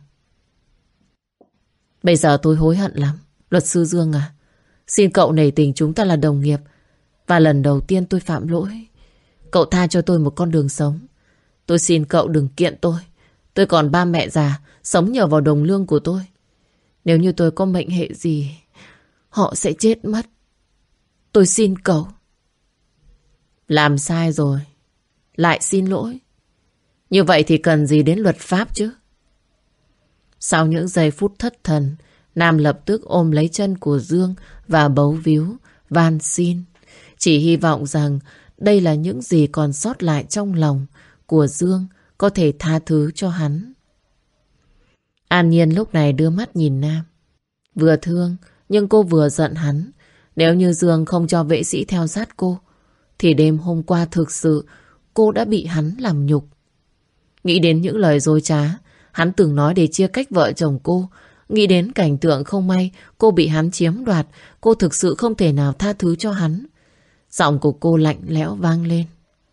Bây giờ tôi hối hận lắm. Luật sư Dương à, xin cậu nể tình chúng ta là đồng nghiệp, và lần đầu tiên tôi phạm lỗi, cậu tha cho tôi một con đường sống. Tôi xin cậu đừng kiện tôi. Tôi còn ba mẹ già sống nhờ vào đồng lương của tôi. Nếu như tôi có mệnh hệ gì, họ sẽ chết mất. Tôi xin cậu. Làm sai rồi lại xin lỗi, như vậy thì cần gì đến luật pháp chứ. Sau những giây phút thất thần, Nam lập tức ôm lấy chân của Dương và bấu víu, van xin. Chỉ hy vọng rằng đây là những gì còn sót lại trong lòng của Dương có thể tha thứ cho hắn. An Nhiên lúc này đưa mắt nhìn Nam. Vừa thương, nhưng cô vừa giận hắn. Nếu như Dương không cho vệ sĩ theo sát cô, thì đêm hôm qua thực sự cô đã bị hắn làm nhục. Nghĩ đến những lời dối trá hắn từng nói để chia cách vợ chồng cô, nghĩ đến cảnh tượng không may cô bị hắn chiếm đoạt, cô thực sự không thể nào tha thứ cho hắn. Giọng của cô lạnh lẽo vang lên.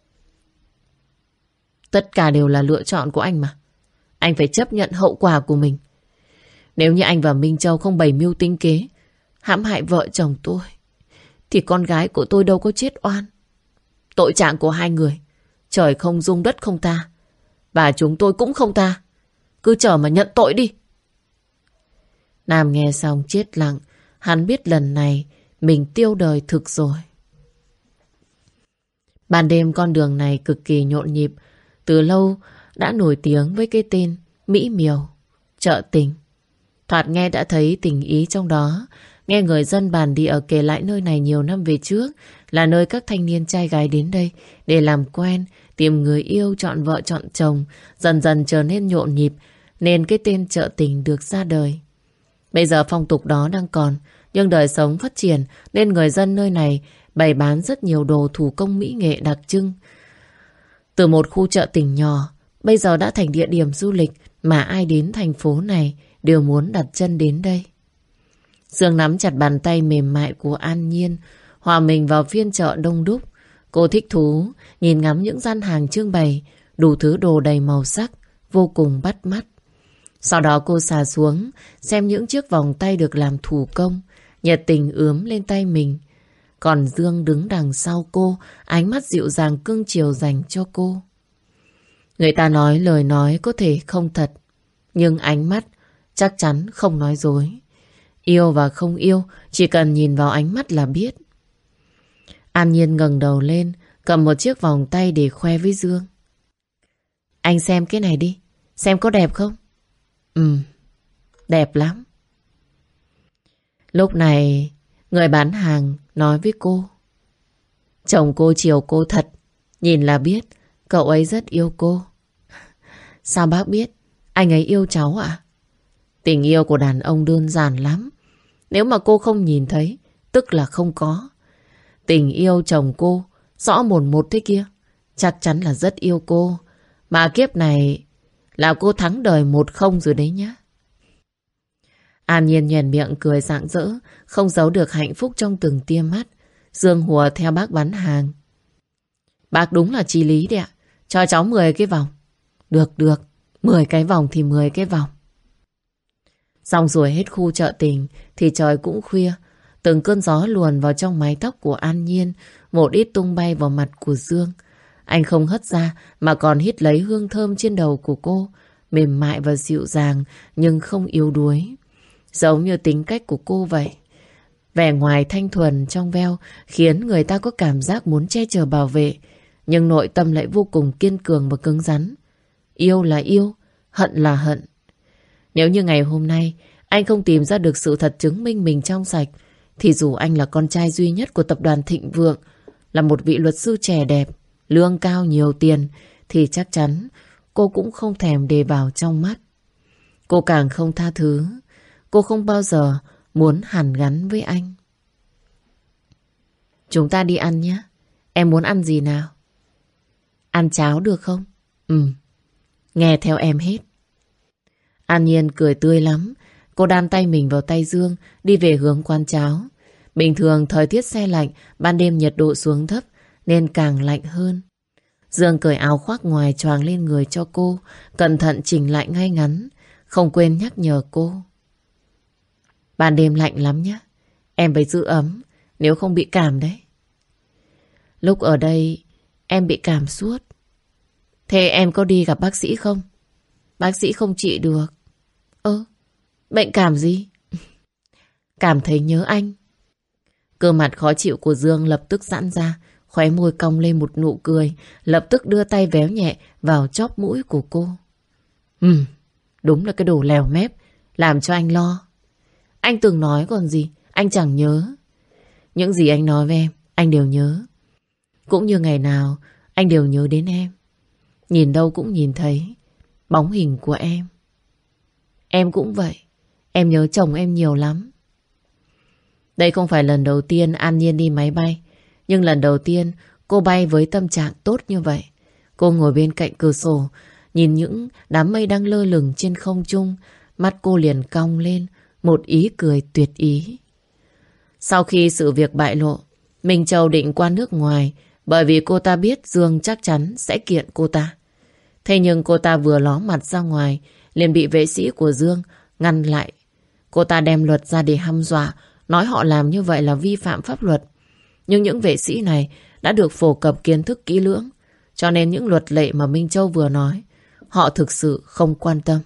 Tất cả đều là lựa chọn của anh mà. Anh phải chấp nhận hậu quả của mình. Nếu như anh và Minh Châu không bày mưu tính kế hãm hại vợ chồng tôi, thì con gái của tôi đâu có chết oan. Tội trạng của hai người, trời không dung đất không tha, và chúng tôi cũng không tha. Cứ chờ mà nhận tội đi. Nam nghe xong chết lặng. Hắn biết lần này mình tiêu đời thực rồi. Ban đêm con đường này cực kỳ nhộn nhịp. Từ lâu đã nổi tiếng với cái tên Mỹ Miều, chợ tình. Thoạt nghe đã thấy tình ý trong đó. Nghe người dân bản địa kể lại nơi này nhiều năm về trước là nơi các thanh niên trai gái đến đây để làm quen, tìm người yêu, chọn vợ chọn chồng. Dần dần trở nên nhộn nhịp, nên cái tên chợ tình được ra đời. Bây giờ phong tục đó đang còn, nhưng đời sống phát triển nên người dân nơi này bày bán rất nhiều đồ thủ công mỹ nghệ đặc trưng. Từ một khu chợ tình nhỏ, bây giờ đã thành địa điểm du lịch mà ai đến thành phố này đều muốn đặt chân đến đây. Dương nắm chặt bàn tay mềm mại của An Nhiên, hòa mình vào phiên chợ đông đúc. Cô thích thú nhìn ngắm những gian hàng trưng bày đủ thứ đồ đầy màu sắc, vô cùng bắt mắt. Sau đó cô xà xuống xem những chiếc vòng tay được làm thủ công, nhiệt tình ướm lên tay mình. Còn Dương đứng đằng sau cô, ánh mắt dịu dàng cưng chiều dành cho cô. Người ta nói lời nói có thể không thật, nhưng ánh mắt chắc chắn không nói dối. Yêu và không yêu chỉ cần nhìn vào ánh mắt là biết. An Nhiên ngẩng đầu lên, cầm một chiếc vòng tay để khoe với Dương. Anh xem cái này đi, xem có đẹp không? Ừ, đẹp lắm. Lúc này người bán hàng nói với cô. Chồng cô chiều cô thật, nhìn là biết cậu ấy rất yêu cô. Sao bác biết anh ấy yêu cháu ạ? Tình yêu của đàn ông đơn giản lắm. Nếu mà cô không nhìn thấy, tức là không có. Tình yêu chồng cô rõ mồn một thế kia, chắc chắn là rất yêu cô. Mà kiếp này là cô thắng đời một không rồi đấy nhá. An Nhiên nhoẻn miệng cười rạng rỡ, không giấu được hạnh phúc trong từng tia mắt. Dương hùa theo bác bán hàng. Bác đúng là chí lý đấy ạ. Cho cháu mười cái vòng. Được được, mười cái vòng thì mười cái vòng. Xong rồi hết khu chợ tình thì trời cũng khuya. Từng cơn gió luồn vào trong mái tóc của An Nhiên, một ít tung bay vào mặt của Dương. Anh không hất ra mà còn hít lấy hương thơm trên đầu của cô, mềm mại và dịu dàng nhưng không yếu đuối. Giống như tính cách của cô vậy. Vẻ ngoài thanh thuần trong veo khiến người ta có cảm giác muốn che chở bảo vệ, nhưng nội tâm lại vô cùng kiên cường và cứng rắn. Yêu là yêu, hận là hận. Nếu như ngày hôm nay anh không tìm ra được sự thật chứng minh mình trong sạch, thì dù anh là con trai duy nhất của tập đoàn Thịnh Vượng, là một vị luật sư trẻ đẹp, lương cao nhiều tiền, thì chắc chắn cô cũng không thèm đề vào trong mắt. Cô càng không tha thứ. Cô không bao giờ muốn hàn gắn với anh. Chúng ta đi ăn nhé. Em muốn ăn gì nào? Ăn cháo được không? Ừ. Nghe theo em hết. An Nhiên cười tươi lắm. Cô đan tay mình vào tay Dương, đi về hướng quán cháo. Bình thường thời tiết se lạnh, ban đêm nhiệt độ xuống thấp nên càng lạnh hơn. Dương cởi áo khoác ngoài choàng lên người cho cô, cẩn thận chỉnh lại ngay ngắn, không quên nhắc nhở cô. Ban đêm lạnh lắm nhé, em phải giữ ấm, nếu không bị cảm đấy. Lúc ở đây em bị cảm suốt. Thế em có đi gặp bác sĩ không? Bác sĩ không trị được. Ơ, bệnh cảm gì? Cảm thấy nhớ anh. Cơ mặt khó chịu của Dương lập tức giãn ra, khóe môi cong lên một nụ cười, lập tức đưa tay véo nhẹ vào chóp mũi của cô. Ừ, đúng là cái đồ lèo mép, làm cho anh lo. Anh từng nói còn gì, anh chẳng nhớ. Những gì anh nói với em, anh đều nhớ. Cũng như ngày nào, anh đều nhớ đến em. Nhìn đâu cũng nhìn thấy bóng hình của em. Em cũng vậy, em nhớ chồng em nhiều lắm. Đây không phải lần đầu tiên An Nhiên đi máy bay, nhưng lần đầu tiên cô bay với tâm trạng tốt như vậy. Cô ngồi bên cạnh cửa sổ, nhìn những đám mây đang lơ lửng trên không trung, mắt cô liền cong lên một ý cười tuyệt ý. Sau khi sự việc bại lộ, Minh Châu định qua nước ngoài, bởi vì cô ta biết Dương chắc chắn sẽ kiện cô ta. Thế nhưng cô ta vừa ló mặt ra ngoài, liền bị vệ sĩ của Dương ngăn lại. Cô ta đem luật ra để hăm dọa, nói họ làm như vậy là vi phạm pháp luật. Nhưng những vệ sĩ này đã được phổ cập kiến thức kỹ lưỡng, cho nên những luật lệ mà Minh Châu vừa nói, họ thực sự không quan tâm.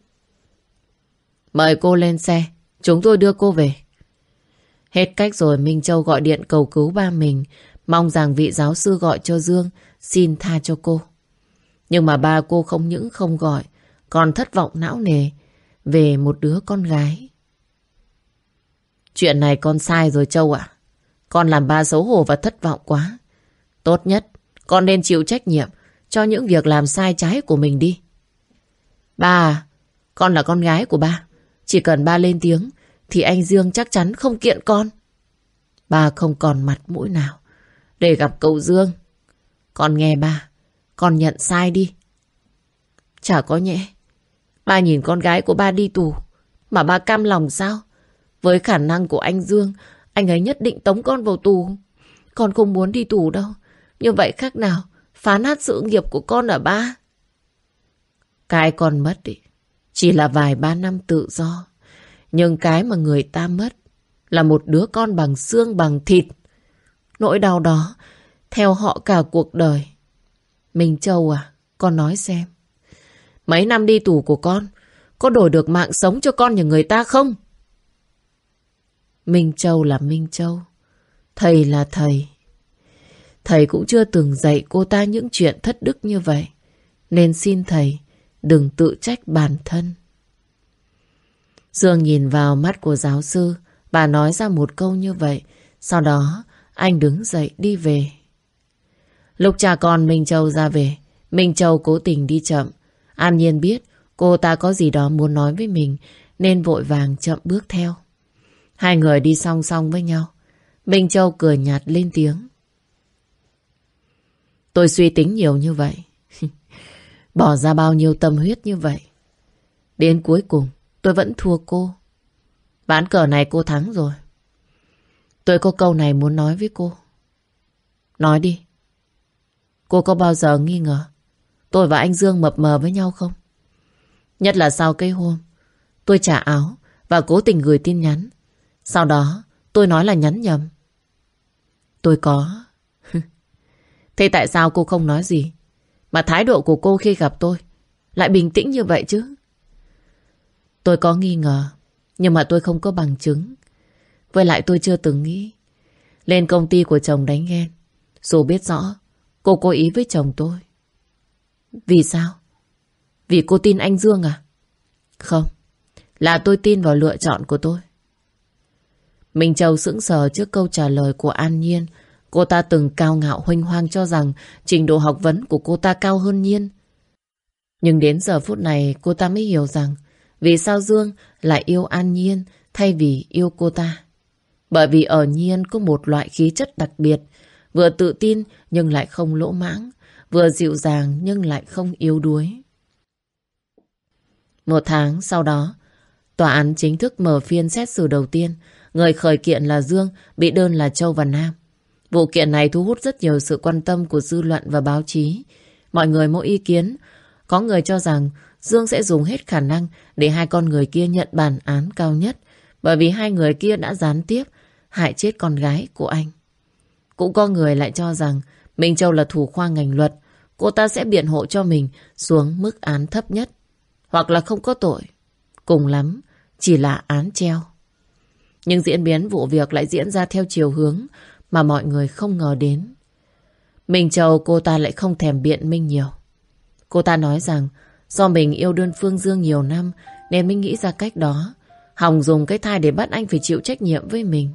Mời cô lên xe, chúng tôi đưa cô về. Hết cách rồi, Minh Châu gọi điện cầu cứu ba mình, mong rằng vị giáo sư gọi cho Dương xin tha cho cô. Nhưng mà ba cô không những không gọi, còn thất vọng não nề về một đứa con gái. Chuyện này con sai rồi Châu ạ. Con làm ba xấu hổ và thất vọng quá. Tốt nhất, con nên chịu trách nhiệm cho những việc làm sai trái của mình đi. Ba à, con là con gái của ba. Chỉ cần ba lên tiếng thì anh Dương chắc chắn không kiện con. Ba không còn mặt mũi nào để gặp cậu Dương. Con nghe ba, con nhận sai đi. Chả có nhẽ ba nhìn con gái của ba đi tù mà ba cam lòng sao? Với khả năng của anh Dương, anh ấy nhất định tống con vào tù. Con không muốn đi tù đâu. Như vậy khác nào phá nát sự nghiệp của con ở ba. Cái con mất ý, chỉ là vài ba năm tự do. Nhưng cái mà người ta mất là một đứa con bằng xương bằng thịt. Nỗi đau đó theo họ cả cuộc đời. Minh Châu à, con nói xem, mấy năm đi tù của con có đổi được mạng sống cho con nhà người ta không? Minh Châu là Minh Châu, thầy là thầy. Thầy cũng chưa từng dạy cô ta những chuyện thất đức như vậy, nên xin thầy đừng tự trách bản thân. Dương nhìn vào mắt của giáo sư, bà nói ra một câu như vậy. Sau đó anh đứng dậy đi về. Lúc cha con Minh Châu ra về, Minh Châu cố tình đi chậm. An Nhiên biết cô ta có gì đó muốn nói với mình, nên vội vàng chậm bước theo. Hai người đi song song với nhau. Minh Châu cười nhạt lên tiếng. Tôi suy tính nhiều như vậy, bỏ ra bao nhiêu tâm huyết như vậy, đến cuối cùng tôi vẫn thua cô. Ván cờ này cô thắng rồi. Tôi có câu này muốn nói với cô. Nói đi. Cô có bao giờ nghi ngờ tôi và anh Dương mập mờ với nhau không? Nhất là sau cái hôm tôi trả áo và cố tình gửi tin nhắn. Sau đó tôi nói là nhắn nhầm. Tôi có. Thế tại sao cô không nói gì, mà thái độ của cô khi gặp tôi lại bình tĩnh như vậy chứ? Tôi có nghi ngờ, nhưng mà tôi không có bằng chứng. Với lại tôi chưa từng nghĩ lên công ty của chồng đánh ghen, dù biết rõ cô cố ý với chồng tôi. Vì sao? Vì cô tin anh Dương à? Không, là tôi tin vào lựa chọn của tôi. Minh Châu sững sờ trước câu trả lời của An Nhiên. Cô ta từng cao ngạo huênh hoang cho rằng trình độ học vấn của cô ta cao hơn Nhiên. Nhưng đến giờ phút này cô ta mới hiểu rằng vì sao Dương lại yêu An Nhiên thay vì yêu cô ta. Bởi vì ở Nhiên có một loại khí chất đặc biệt, vừa tự tin nhưng lại không lỗ mãng, vừa dịu dàng nhưng lại không yếu đuối. Một tháng sau đó, tòa án chính thức mở phiên xét xử đầu tiên. Người khởi kiện là Dương, bị đơn là Châu và Nam. Vụ kiện này thu hút rất nhiều sự quan tâm của dư luận và báo chí. Mọi người mỗi ý kiến. Có người cho rằng Dương sẽ dùng hết khả năng để hai con người kia nhận bản án cao nhất, bởi vì hai người kia đã gián tiếp hại chết con gái của anh. Cũng có người lại cho rằng Minh Châu là thủ khoa ngành luật, cô ta sẽ biện hộ cho mình xuống mức án thấp nhất, hoặc là không có tội, cùng lắm chỉ là án treo. Nhưng diễn biến vụ việc lại diễn ra theo chiều hướng mà mọi người không ngờ đến. Minh Châu cô ta lại không thèm biện minh nhiều. Cô ta nói rằng do mình yêu đơn phương Dương nhiều năm nên mới nghĩ ra cách đó, hòng dùng cái thai để bắt anh phải chịu trách nhiệm với mình.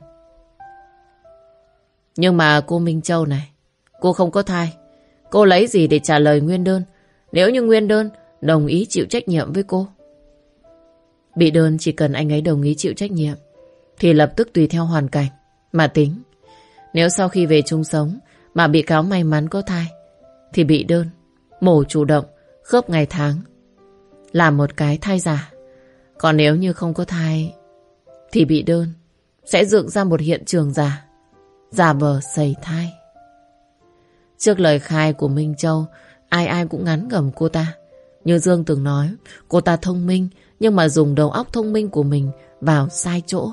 Nhưng mà cô Minh Châu này, cô không có thai. Cô lấy gì để trả lời nguyên đơn nếu như nguyên đơn đồng ý chịu trách nhiệm với cô? Bị đơn chỉ cần anh ấy đồng ý chịu trách nhiệm thì lập tức tùy theo hoàn cảnh mà tính. Nếu sau khi về chung sống mà bị cáo may mắn có thai thì bị đơn mổ chủ động, khớp ngày tháng, làm một cái thai giả. Còn nếu như không có thai thì bị đơn sẽ dựng ra một hiện trường giả, giả vờ sẩy thai. Trước lời khai của Minh Châu, ai ai cũng ngán ngẩm cô ta. Như Dương từng nói, cô ta thông minh nhưng mà dùng đầu óc thông minh của mình vào sai chỗ.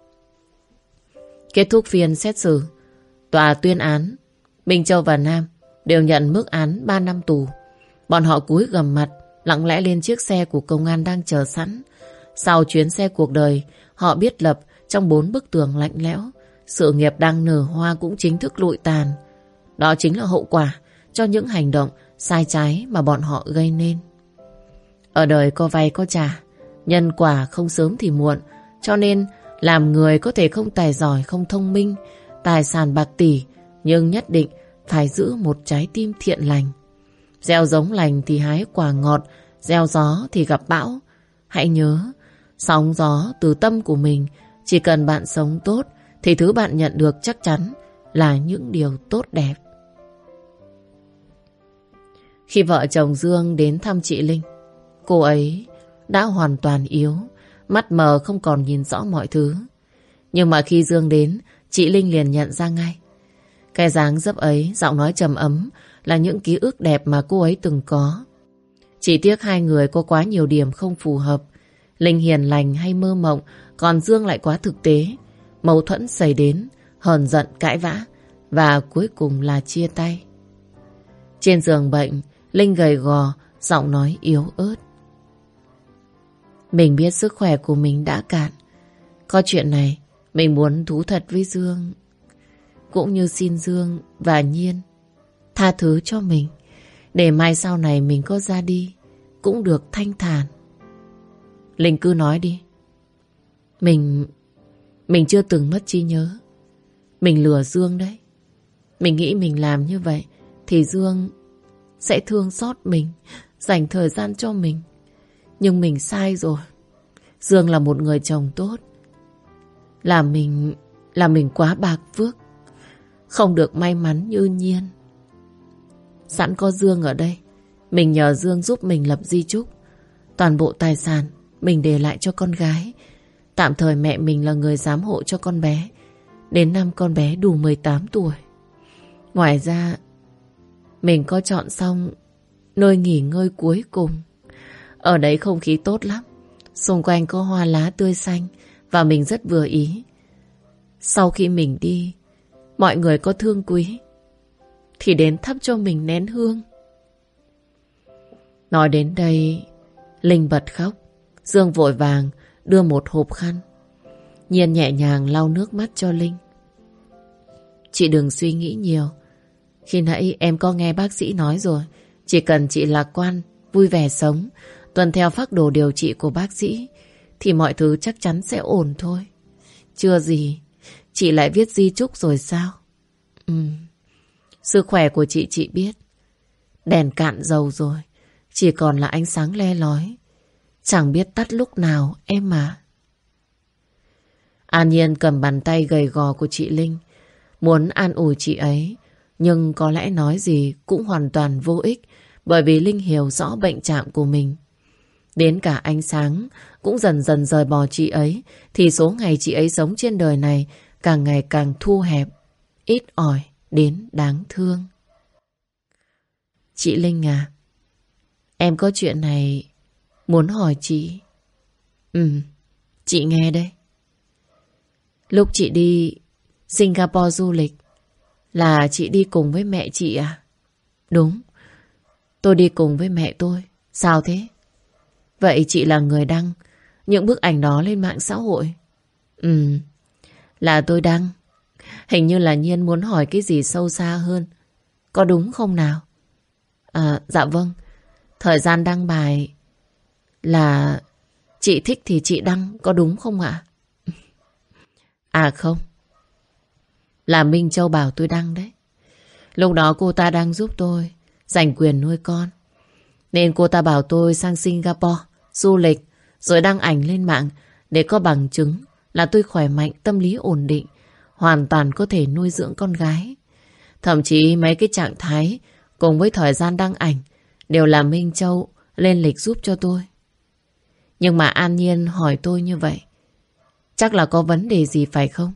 Kết thúc phiên xét xử, tòa tuyên án Minh Châu và Nam đều nhận mức án ba năm tù. Bọn họ cúi gằm mặt, lặng lẽ lên chiếc xe của công an đang chờ sẵn. Sau chuyến xe cuộc đời, họ biết lập trong bốn bức tường lạnh lẽo. Sự nghiệp đang nở hoa cũng chính thức lụi tàn. Đó chính là hậu quả cho những hành động sai trái mà bọn họ gây nên. Ở đời có vay có trả, nhân quả không sớm thì muộn. Cho nên làm người có thể không tài giỏi, không thông minh, tài sản bạc tỷ, nhưng nhất định phải giữ một trái tim thiện lành. Gieo giống lành thì hái quả ngọt, gieo gió thì gặp bão. Hãy nhớ, sóng gió từ tâm của mình, chỉ cần bạn sống tốt thì thứ bạn nhận được chắc chắn là những điều tốt đẹp. Khi vợ chồng Dương đến thăm chị Linh, cô ấy đã hoàn toàn yếu, mắt mờ không còn nhìn rõ mọi thứ. Nhưng mà khi Dương đến, chị Linh liền nhận ra ngay. Cái dáng dấp ấy, giọng nói trầm ấm là những ký ức đẹp mà cô ấy từng có. Chỉ tiếc hai người có quá nhiều điểm không phù hợp. Linh hiền lành hay mơ mộng, còn Dương lại quá thực tế. Mâu thuẫn xảy đến, hờn giận cãi vã, và cuối cùng là chia tay. Trên giường bệnh, Linh gầy gò, giọng nói yếu ớt. Mình biết sức khỏe của mình đã cạn. Có chuyện này, mình muốn thú thật với Dương. Cũng như xin Dương và Nhiên tha thứ cho mình, để mai sau này mình có ra đi cũng được thanh thản. Linh cứ nói đi. Mình... Mình chưa từng mất trí nhớ. Mình lừa Dương đấy. Mình nghĩ mình làm như vậy thì Dương sẽ thương xót mình, dành thời gian cho mình. Nhưng mình sai rồi. Dương là một người chồng tốt. Là mình... Là mình quá bạc phước, không được may mắn như Nhiên. Sẵn có Dương ở đây, mình nhờ Dương giúp mình lập di chúc. Toàn bộ tài sản mình để lại cho con gái. Tạm thời mẹ mình là người giám hộ cho con bé đến năm con bé đủ mười tám tuổi. Ngoài ra, mình có chọn xong nơi nghỉ ngơi cuối cùng. Ở đấy không khí tốt lắm, xung quanh có hoa lá tươi xanh và mình rất vừa ý. Sau khi mình đi, mọi người có thương quý thì đến thắp cho mình nén hương. Nói đến đây, Linh bật khóc. Dương vội vàng đưa một hộp khăn. Nhiên nhẹ nhàng lau nước mắt cho Linh. Chị đừng suy nghĩ nhiều. Khi nãy em có nghe bác sĩ nói rồi, chỉ cần chị lạc quan, vui vẻ sống, tuân theo phác đồ điều trị của bác sĩ thì mọi thứ chắc chắn sẽ ổn thôi. Chưa gì, chị lại viết di chúc rồi sao? Ừ, sức khỏe của chị chị biết. Đèn cạn dầu rồi, chỉ còn là ánh sáng le lói, chẳng biết tắt lúc nào em à. An Nhiên cầm bàn tay gầy gò của chị Linh, muốn an ủi chị ấy, nhưng có lẽ nói gì cũng hoàn toàn vô ích, bởi vì Linh hiểu rõ bệnh trạng của mình. Đến cả ánh sáng cũng dần dần rời bỏ chị ấy, thì số ngày chị ấy sống trên đời này càng ngày càng thu hẹp, ít ỏi đến đáng thương. Chị Linh à, em có chuyện này muốn hỏi chị. Ừ, chị nghe đây. Lúc chị đi Singapore du lịch là chị đi cùng với mẹ chị à? Đúng, tôi đi cùng với mẹ tôi. Sao thế? Vậy chị là người đăng những bức ảnh đó lên mạng xã hội? Ừ, là tôi đăng. Hình như là Nhiên muốn hỏi cái gì sâu xa hơn. Có đúng không nào? À, dạ vâng. Thời gian đăng bài là chị thích thì chị đăng, có đúng không ạ? À không, là Minh Châu bảo tôi đăng đấy. Lúc đó cô ta đang giúp tôi giành quyền nuôi con, nên cô ta bảo tôi sang Singapore du lịch rồi đăng ảnh lên mạng để có bằng chứng là tôi khỏe mạnh, tâm lý ổn định, hoàn toàn có thể nuôi dưỡng con gái. Thậm chí mấy cái trạng thái cùng với thời gian đăng ảnh đều là Minh Châu lên lịch giúp cho tôi. Nhưng mà An Nhiên hỏi tôi như vậy, chắc là có vấn đề gì phải không?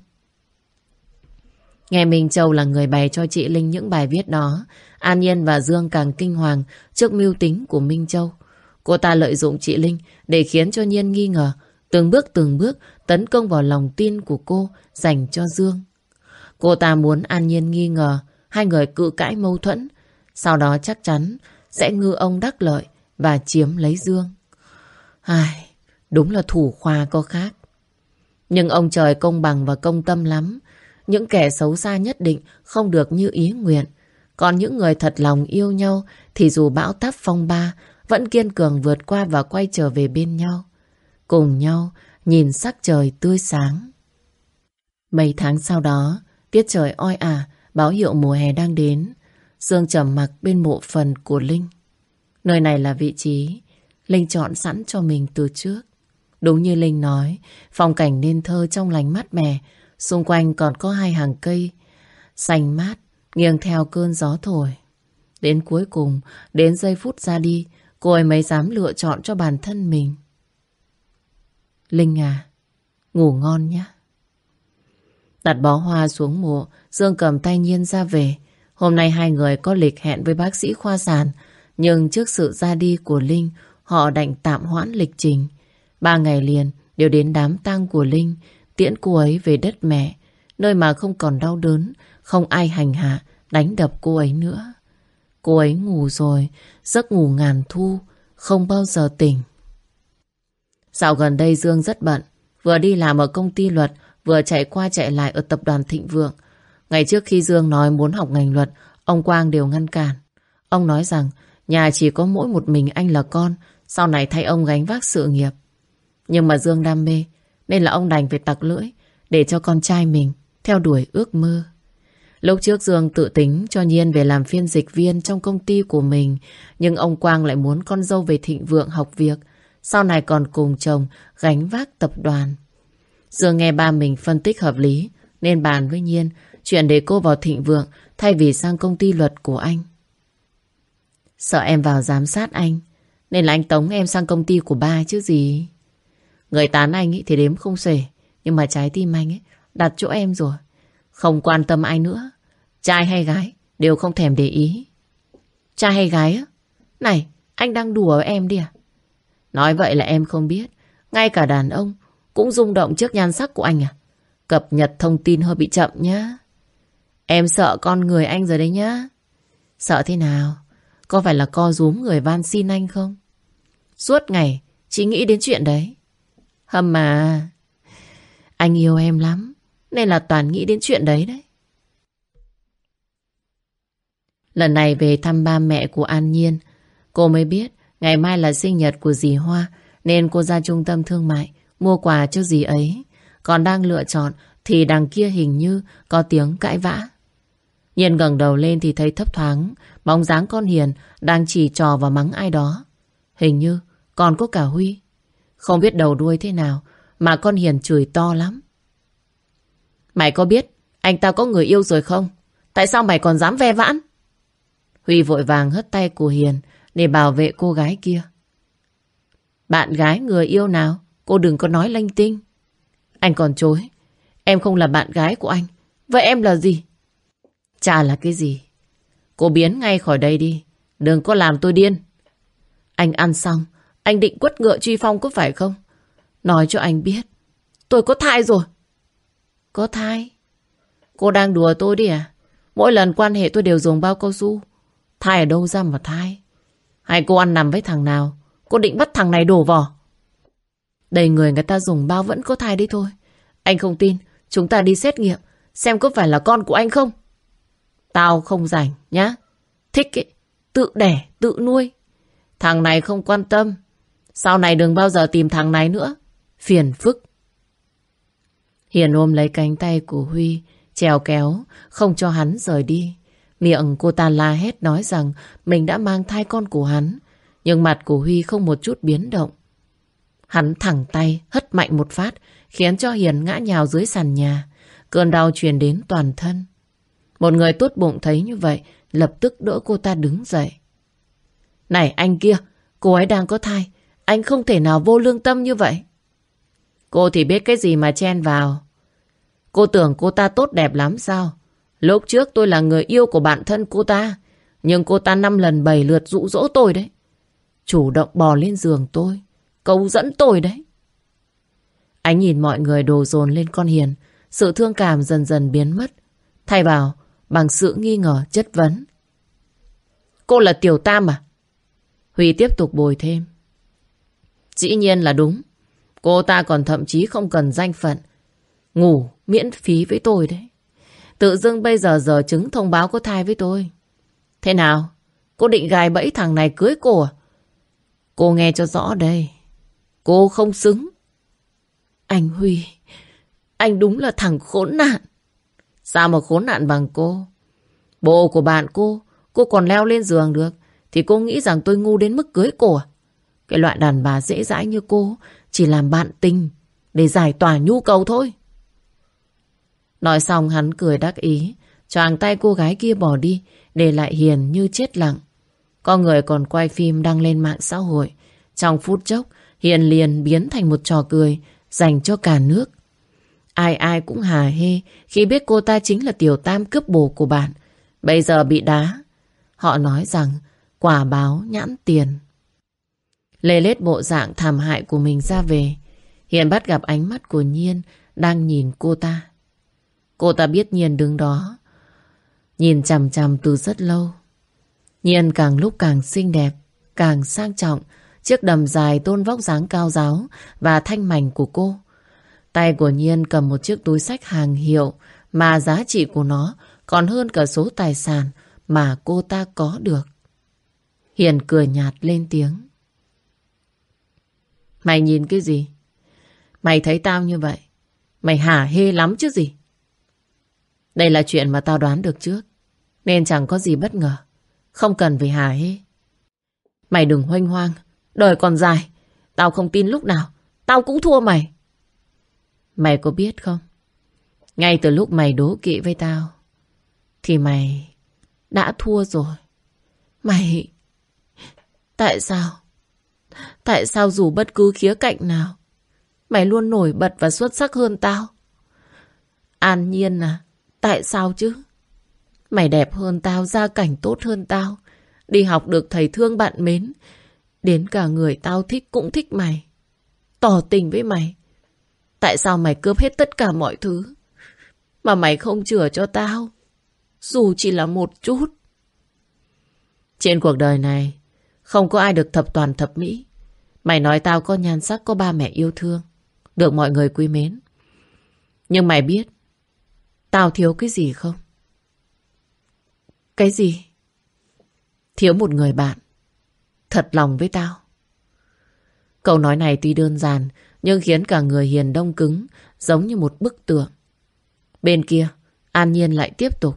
Nghe Minh Châu là người bày cho chị Linh những bài viết đó, An Nhiên và Dương càng kinh hoàng trước mưu tính của Minh Châu. Cô ta lợi dụng chị Linh để khiến cho Nhiên nghi ngờ, từng bước từng bước tấn công vào lòng tin của cô dành cho Dương. Cô ta muốn An Nhiên nghi ngờ hai người cự cãi mâu thuẫn, sau đó chắc chắn sẽ ngư ông đắc lợi và chiếm lấy Dương. Ai, đúng là thủ khoa có khác. Nhưng ông trời công bằng và công tâm lắm. Những kẻ xấu xa nhất định không được như ý nguyện. Còn những người thật lòng yêu nhau thì dù bão táp phong ba vẫn kiên cường vượt qua và quay trở về bên nhau. Cùng nhau nhìn sắc trời tươi sáng. Mấy tháng sau đó, tiết trời oi ả, báo hiệu mùa hè đang đến. Dương trầm mặc bên mộ phần của Linh. Nơi này là vị trí Linh chọn sẵn cho mình từ trước. Đúng như Linh nói, phong cảnh nên thơ trong lành mát mẻ. Xung quanh còn có hai hàng cây xanh mát nghiêng theo cơn gió thổi. Đến cuối cùng, đến giây phút ra đi, cô ấy mới dám lựa chọn cho bản thân mình. Linh à, ngủ ngon nhé. Đặt bó hoa xuống mộ, Dương cầm tay Nhiên ra về. Hôm nay hai người có lịch hẹn với bác sĩ khoa sản, nhưng trước sự ra đi của Linh, họ đành tạm hoãn lịch trình. Ba ngày liền đều đến đám tang của Linh, tiễn cô ấy về đất mẹ, nơi mà không còn đau đớn, không ai hành hạ, đánh đập cô ấy nữa. Cô ấy ngủ rồi, giấc ngủ ngàn thu, không bao giờ tỉnh. Dạo gần đây Dương rất bận, vừa đi làm ở công ty luật, vừa chạy qua chạy lại ở tập đoàn Thịnh Vượng. Ngày trước khi Dương nói muốn học ngành luật, ông Quang đều ngăn cản. Ông nói rằng nhà chỉ có mỗi một mình anh là con, sau này thay ông gánh vác sự nghiệp. Nhưng mà Dương đam mê, nên là ông đành phải tặc lưỡi để cho con trai mình theo đuổi ước mơ. Lúc trước Dương tự tính cho Nhiên về làm phiên dịch viên trong công ty của mình, nhưng ông Quang lại muốn con dâu về Thịnh Vượng học việc, sau này còn cùng chồng gánh vác tập đoàn. Dương nghe ba mình phân tích hợp lý, nên bàn với Nhiên chuyện để cô vào Thịnh Vượng thay vì sang công ty luật của anh. Sợ em vào giám sát anh, nên là anh tống em sang công ty của ba chứ gì. Người tán anh ấy thì đếm không xuể, nhưng mà trái tim anh ấy đặt chỗ em rồi. Không quan tâm ai nữa, trai hay gái đều không thèm để ý. Trai hay gái á? Này, anh đang đùa với em đi à? Nói vậy là em không biết, ngay cả đàn ông cũng rung động trước nhan sắc của anh à? Cập nhật thông tin hơi bị chậm nhá. Em sợ con người anh rồi đấy nhá. Sợ thế nào? Có phải là co rúm người van xin anh không? Suốt ngày chỉ nghĩ đến chuyện đấy. Hâm mà, anh yêu em lắm, nên là toàn nghĩ đến chuyện đấy đấy. Lần này về thăm ba mẹ của An Nhiên, cô mới biết ngày mai là sinh nhật của dì Hoa, nên cô ra trung tâm thương mại mua quà cho dì ấy. Còn đang lựa chọn thì đằng kia hình như có tiếng cãi vã. Nhiên ngẩng đầu lên thì thấy thấp thoáng bóng dáng con Hiền đang chỉ trò và mắng ai đó. Hình như còn có cả Huy. Không biết đầu đuôi thế nào mà con Hiền chửi to lắm. Mày có biết anh ta có người yêu rồi không? Tại sao mày còn dám ve vãn? Huy vội vàng hất tay của Hiền để bảo vệ cô gái kia. Bạn gái người yêu nào? Cô đừng có nói linh tinh. Anh còn chối. Em không là bạn gái của anh. Vậy em là gì? Chả là cái gì. Cô biến ngay khỏi đây đi. Đừng có làm tôi điên. Anh ăn xong, anh định quất ngựa truy phong có phải không? Nói cho anh biết, tôi có thai rồi. Có thai? Cô đang đùa tôi đi à? Mỗi lần quan hệ tôi đều dùng bao cao su. Thai ở đâu ra mà thai? Hay cô ăn nằm với thằng nào? Cô định bắt thằng này đổ vỏ? Đầy người người ta dùng bao vẫn có thai đấy thôi. Anh không tin, chúng ta đi xét nghiệm, xem có phải là con của anh không? Tao không rảnh nhá. Thích ấy, tự đẻ, tự nuôi. Thằng này không quan tâm. Sau này đừng bao giờ tìm thằng này nữa. Phiền phức. Hiền ôm lấy cánh tay của Huy, trèo kéo, không cho hắn rời đi. Miệng cô ta la hét nói rằng mình đã mang thai con của hắn. Nhưng mặt của Huy không một chút biến động. Hắn thẳng tay hất mạnh một phát, khiến cho Hiền ngã nhào dưới sàn nhà. Cơn đau truyền đến toàn thân. Một người tốt bụng thấy như vậy, lập tức đỡ cô ta đứng dậy. Này anh kia, cô ấy đang có thai. Anh không thể nào vô lương tâm như vậy. Cô thì biết cái gì mà chen vào. Cô tưởng cô ta tốt đẹp lắm sao? Lúc trước tôi là người yêu của bạn thân cô ta. Nhưng cô ta năm lần bảy lượt dụ dỗ tôi đấy. Chủ động bò lên giường tôi. Câu dẫn tôi đấy. Anh nhìn mọi người đổ dồn lên con Hiền. Sự thương cảm dần dần biến mất. Thay vào bằng sự nghi ngờ chất vấn. Cô là Tiểu Tam à? Huy tiếp tục bồi thêm. Dĩ nhiên là đúng. Cô ta còn thậm chí không cần danh phận. Ngủ miễn phí với tôi đấy. Tự dưng bây giờ giờ chứng thông báo có thai với tôi. Thế nào? Cô định gài bẫy thằng này cưới cô à? Cô nghe cho rõ đây. Cô không xứng. Anh Huy, anh đúng là thằng khốn nạn. Sao mà khốn nạn bằng cô? Bộ của bạn cô, cô còn leo lên giường được. Thì cô nghĩ rằng tôi ngu đến mức cưới cô à? Cái loại đàn bà dễ dãi như cô chỉ làm bạn tình để giải tỏa nhu cầu thôi. Nói xong hắn cười đắc ý, choàng tay cô gái kia bỏ đi, để lại Hiền như chết lặng. Có người còn quay phim đăng lên mạng xã hội. Trong phút chốc, Hiền liền biến thành một trò cười dành cho cả nước. Ai ai cũng hả hê khi biết cô ta chính là Tiểu Tam cướp bồ của bạn. Bây giờ bị đá. Họ nói rằng quả báo nhãn tiền. Lê lết bộ dạng thảm hại của mình ra về. Hiền bắt gặp ánh mắt của Nhiên đang nhìn cô ta. Cô ta biết Nhiên đứng đó, nhìn chằm chằm từ rất lâu. Nhiên càng lúc càng xinh đẹp, càng sang trọng. Chiếc đầm dài tôn vóc dáng cao ráo và thanh mảnh của cô. Tay của Nhiên cầm một chiếc túi xách hàng hiệu mà giá trị của nó còn hơn cả số tài sản mà cô ta có được. Hiền cười nhạt lên tiếng. Mày nhìn cái gì? Mày thấy tao như vậy, mày hả hê lắm chứ gì? Đây là chuyện mà tao đoán được trước, nên chẳng có gì bất ngờ. Không cần phải hả hê. Mày đừng hoanh hoang, đời còn dài. Tao không tin lúc nào tao cũng thua mày. Mày có biết không, ngay từ lúc mày đố kỵ với tao thì mày đã thua rồi. Mày... Tại sao? Tại sao dù bất cứ khía cạnh nào mày luôn nổi bật và xuất sắc hơn tao? An Nhiên à, tại sao chứ? Mày đẹp hơn tao, gia cảnh tốt hơn tao, đi học được thầy thương bạn mến, đến cả người tao thích cũng thích mày, tỏ tình với mày. Tại sao mày cướp hết tất cả mọi thứ mà mày không chừa cho tao, dù chỉ là một chút? Trên cuộc đời này không có ai được thập toàn thập mỹ. Mày nói tao có nhan sắc, có ba mẹ yêu thương, được mọi người quý mến. Nhưng mày biết tao thiếu cái gì không? Cái gì? Thiếu một người bạn thật lòng với tao. Câu nói này tuy đơn giản nhưng khiến cả người Hiền đông cứng, giống như một bức tượng. Bên kia An Nhiên lại tiếp tục.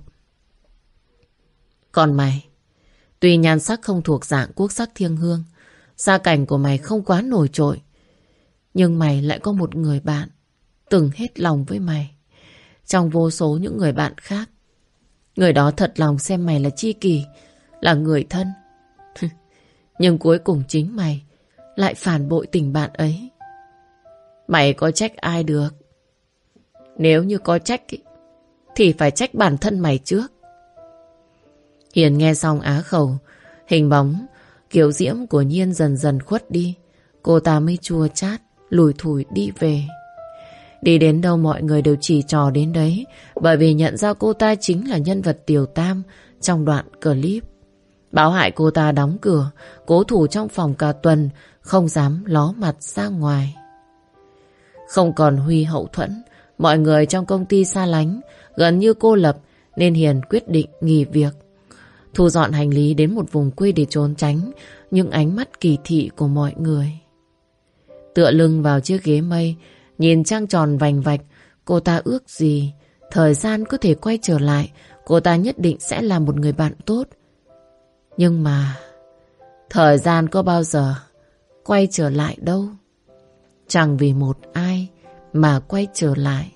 Còn mày, tuy nhan sắc không thuộc dạng quốc sắc thiêng hương, gia cảnh của mày không quá nổi trội, nhưng mày lại có một người bạn từng hết lòng với mày trong vô số những người bạn khác. Người đó thật lòng xem mày là tri kỷ, là người thân. Nhưng cuối cùng chính mày lại phản bội tình bạn ấy. Mày có trách ai được? Nếu như có trách ý, thì phải trách bản thân mày trước. Hiền nghe xong á khẩu. Hình bóng kiều diễm của Nhiên dần dần khuất đi. Cô ta mới chua chát lủi thủi đi về. Đi đến đâu mọi người đều chỉ trò đến đấy, bởi vì nhận ra cô ta chính là nhân vật Tiểu Tam trong đoạn clip. Báo hại cô ta đóng cửa, cố thủ trong phòng cả tuần, không dám ló mặt ra ngoài. Không còn Huy hậu thuẫn, mọi người trong công ty xa lánh, gần như cô lập, nên Hiền quyết định nghỉ việc. Thu dọn hành lý đến một vùng quê để trốn tránh những ánh mắt kỳ thị của mọi người. Tựa lưng vào chiếc ghế mây, nhìn trăng tròn vành vạch, cô ta ước gì thời gian có thể quay trở lại, cô ta nhất định sẽ là một người bạn tốt. Nhưng mà thời gian có bao giờ quay trở lại đâu. Chẳng vì một ai mà quay trở lại.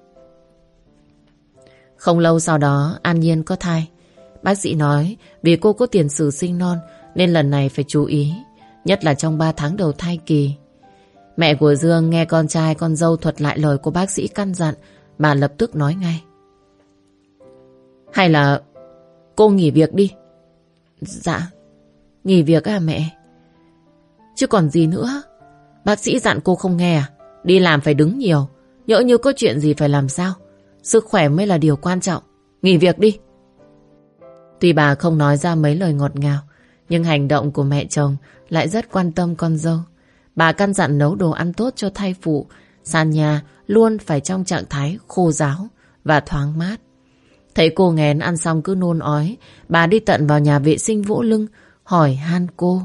Không lâu sau đó An Nhiên có thai. Bác sĩ nói vì cô có tiền sử sinh non nên lần này phải chú ý, nhất là trong ba tháng đầu thai kỳ. Mẹ của Dương nghe con trai con dâu thuật lại lời của bác sĩ căn dặn, bà lập tức nói ngay: hay là cô nghỉ việc đi. Dạ, nghỉ việc à mẹ? Chứ còn gì nữa. Bác sĩ dặn cô không nghe à? Đi làm phải đứng nhiều, nhỡ như có chuyện gì phải làm sao? Sức khỏe mới là điều quan trọng. Nghỉ việc đi. Tuy bà không nói ra mấy lời ngọt ngào, nhưng hành động của mẹ chồng lại rất quan tâm con dâu. Bà căn dặn nấu đồ ăn tốt cho thai phụ, sàn nhà luôn phải trong trạng thái khô ráo và thoáng mát. Thấy cô nghén ăn xong cứ nôn ói, bà đi tận vào nhà vệ sinh vỗ lưng, hỏi han cô: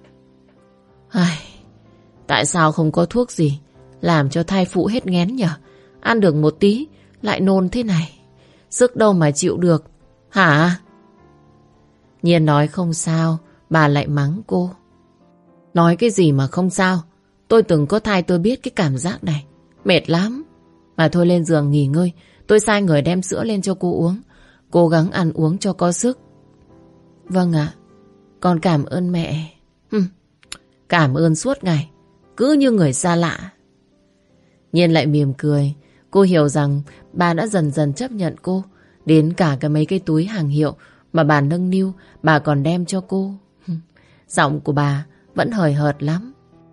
Ai, tại sao không có thuốc gì làm cho thai phụ hết nghén nhở? Ăn được một tí lại nôn thế này, sức đâu mà chịu được, hả? Nhiên nói không sao, bà lại mắng cô: nói cái gì mà không sao? Tôi từng có thai tôi biết cái cảm giác này, mệt lắm. Mà thôi lên giường nghỉ ngơi, tôi sai người đem sữa lên cho cô uống. Cố gắng ăn uống cho có sức. Vâng ạ, con cảm ơn mẹ. Hừm, cảm ơn suốt ngày, cứ như người xa lạ. Nhiên lại mỉm cười. Cô hiểu rằng bà đã dần dần chấp nhận cô. Đến cả cái mấy cái túi hàng hiệu mà bà nâng niu, bà còn đem cho cô. Giọng của bà vẫn hời hợt lắm.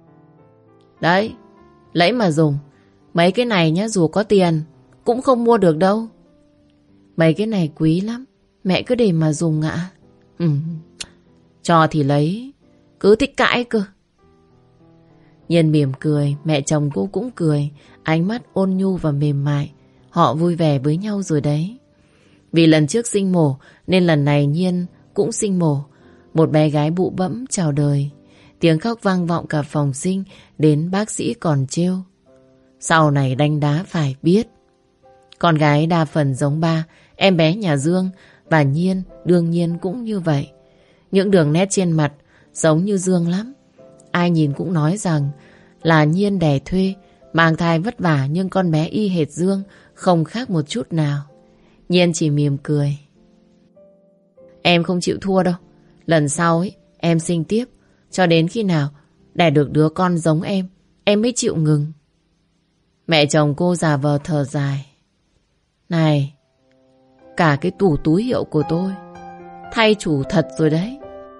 Đấy, lấy mà dùng. Mấy cái này nhá, dù có tiền cũng không mua được đâu. Mấy cái này quý lắm, mẹ cứ để mà dùng ạ. Ừ, cho thì lấy, cứ thích cãi cơ. Nhiên mỉm cười, mẹ chồng cô cũng cười, ánh mắt ôn nhu và mềm mại. Họ vui vẻ với nhau rồi đấy. Vì lần trước sinh mổ nên lần này Nhiên cũng sinh mổ. Một bé gái bụ bẫm chào đời. Tiếng khóc vang vọng cả phòng sinh, đến bác sĩ còn trêu: sau này đanh đá phải biết. Con gái đa phần giống ba, em bé nhà Dương, và Nhiên đương nhiên cũng như vậy. Những đường nét trên mặt giống như Dương lắm. Ai nhìn cũng nói rằng là Nhiên đẻ thuê, mang thai vất vả, nhưng con bé y hệt Dương, không khác một chút nào. Nhiên chỉ mỉm cười: em không chịu thua đâu. Lần sau ấy, em sinh tiếp, cho đến khi nào đẻ được đứa con giống em, em mới chịu ngừng. Mẹ chồng cô giả vờ thở dài: này, cả cái tủ túi hiệu của tôi thay chủ thật rồi đấy.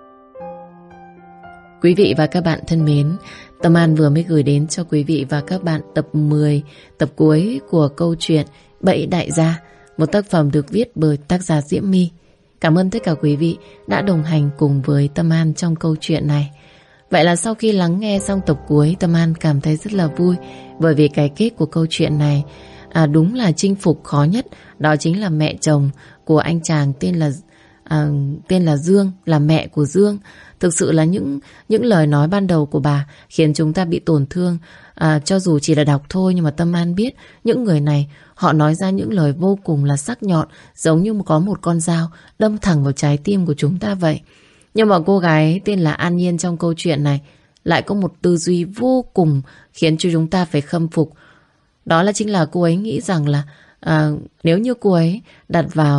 Quý vị và các bạn thân mến, Tâm An vừa mới gửi đến cho quý vị và các bạn tập mười, tập cuối của câu chuyện Bẫy Đại Gia, một tác phẩm được viết bởi tác giả Diễm My. Cảm ơn tất cả quý vị đã đồng hành cùng với Tâm An trong câu chuyện này. Vậy là sau khi lắng nghe xong tập cuối, Tâm An cảm thấy rất là vui, bởi vì cái kết của câu chuyện này à, đúng là chinh phục khó nhất. Đó chính là mẹ chồng của anh chàng tên là à, tên là Dương, là mẹ của Dương. Thực sự là những những lời nói ban đầu của bà khiến chúng ta bị tổn thương. à, Cho dù chỉ là đọc thôi, nhưng mà Tâm An biết những người này họ nói ra những lời vô cùng là sắc nhọn, giống như có một con dao đâm thẳng vào trái tim của chúng ta vậy. Nhưng mà cô gái tên là An Nhiên trong câu chuyện này lại có một tư duy vô cùng khiến cho chúng ta phải khâm phục. Đó là chính là cô ấy nghĩ rằng là à, nếu như cô ấy đặt vào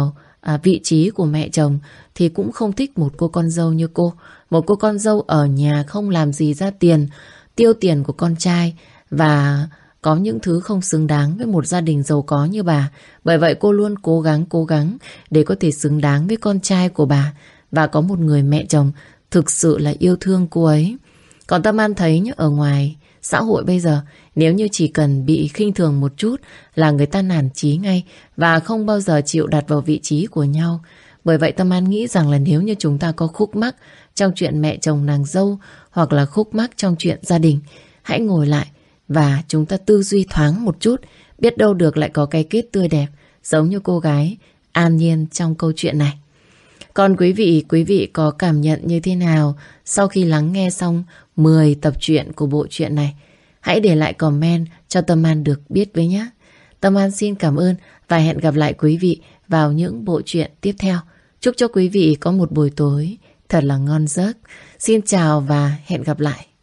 à, vị trí của mẹ chồng thì cũng không thích một cô con dâu như cô. Một cô con dâu ở nhà không làm gì ra tiền, tiêu tiền của con trai và có những thứ không xứng đáng với một gia đình giàu có như bà. Bởi vậy cô luôn cố gắng cố gắng để có thể xứng đáng với con trai của bà và có một người mẹ chồng thực sự là yêu thương cô ấy. Còn Tâm An thấy nhá, ở ngoài xã hội bây giờ, nếu như chỉ cần bị khinh thường một chút là người ta nản chí ngay và không bao giờ chịu đặt vào vị trí của nhau. Bởi vậy Tâm An nghĩ rằng là nếu như chúng ta có khúc mắc trong chuyện mẹ chồng nàng dâu hoặc là khúc mắc trong chuyện gia đình, hãy ngồi lại và chúng ta tư duy thoáng một chút, biết đâu được lại có cái kết tươi đẹp giống như cô gái An Nhiên trong câu chuyện này. Còn quý vị, quý vị có cảm nhận như thế nào sau khi lắng nghe xong mười tập truyện của bộ truyện này? Hãy để lại comment cho Tâm An được biết với nhé. Tâm An xin cảm ơn và hẹn gặp lại quý vị vào những bộ truyện tiếp theo. Chúc cho quý vị có một buổi tối thật là ngon giấc. Xin chào và hẹn gặp lại.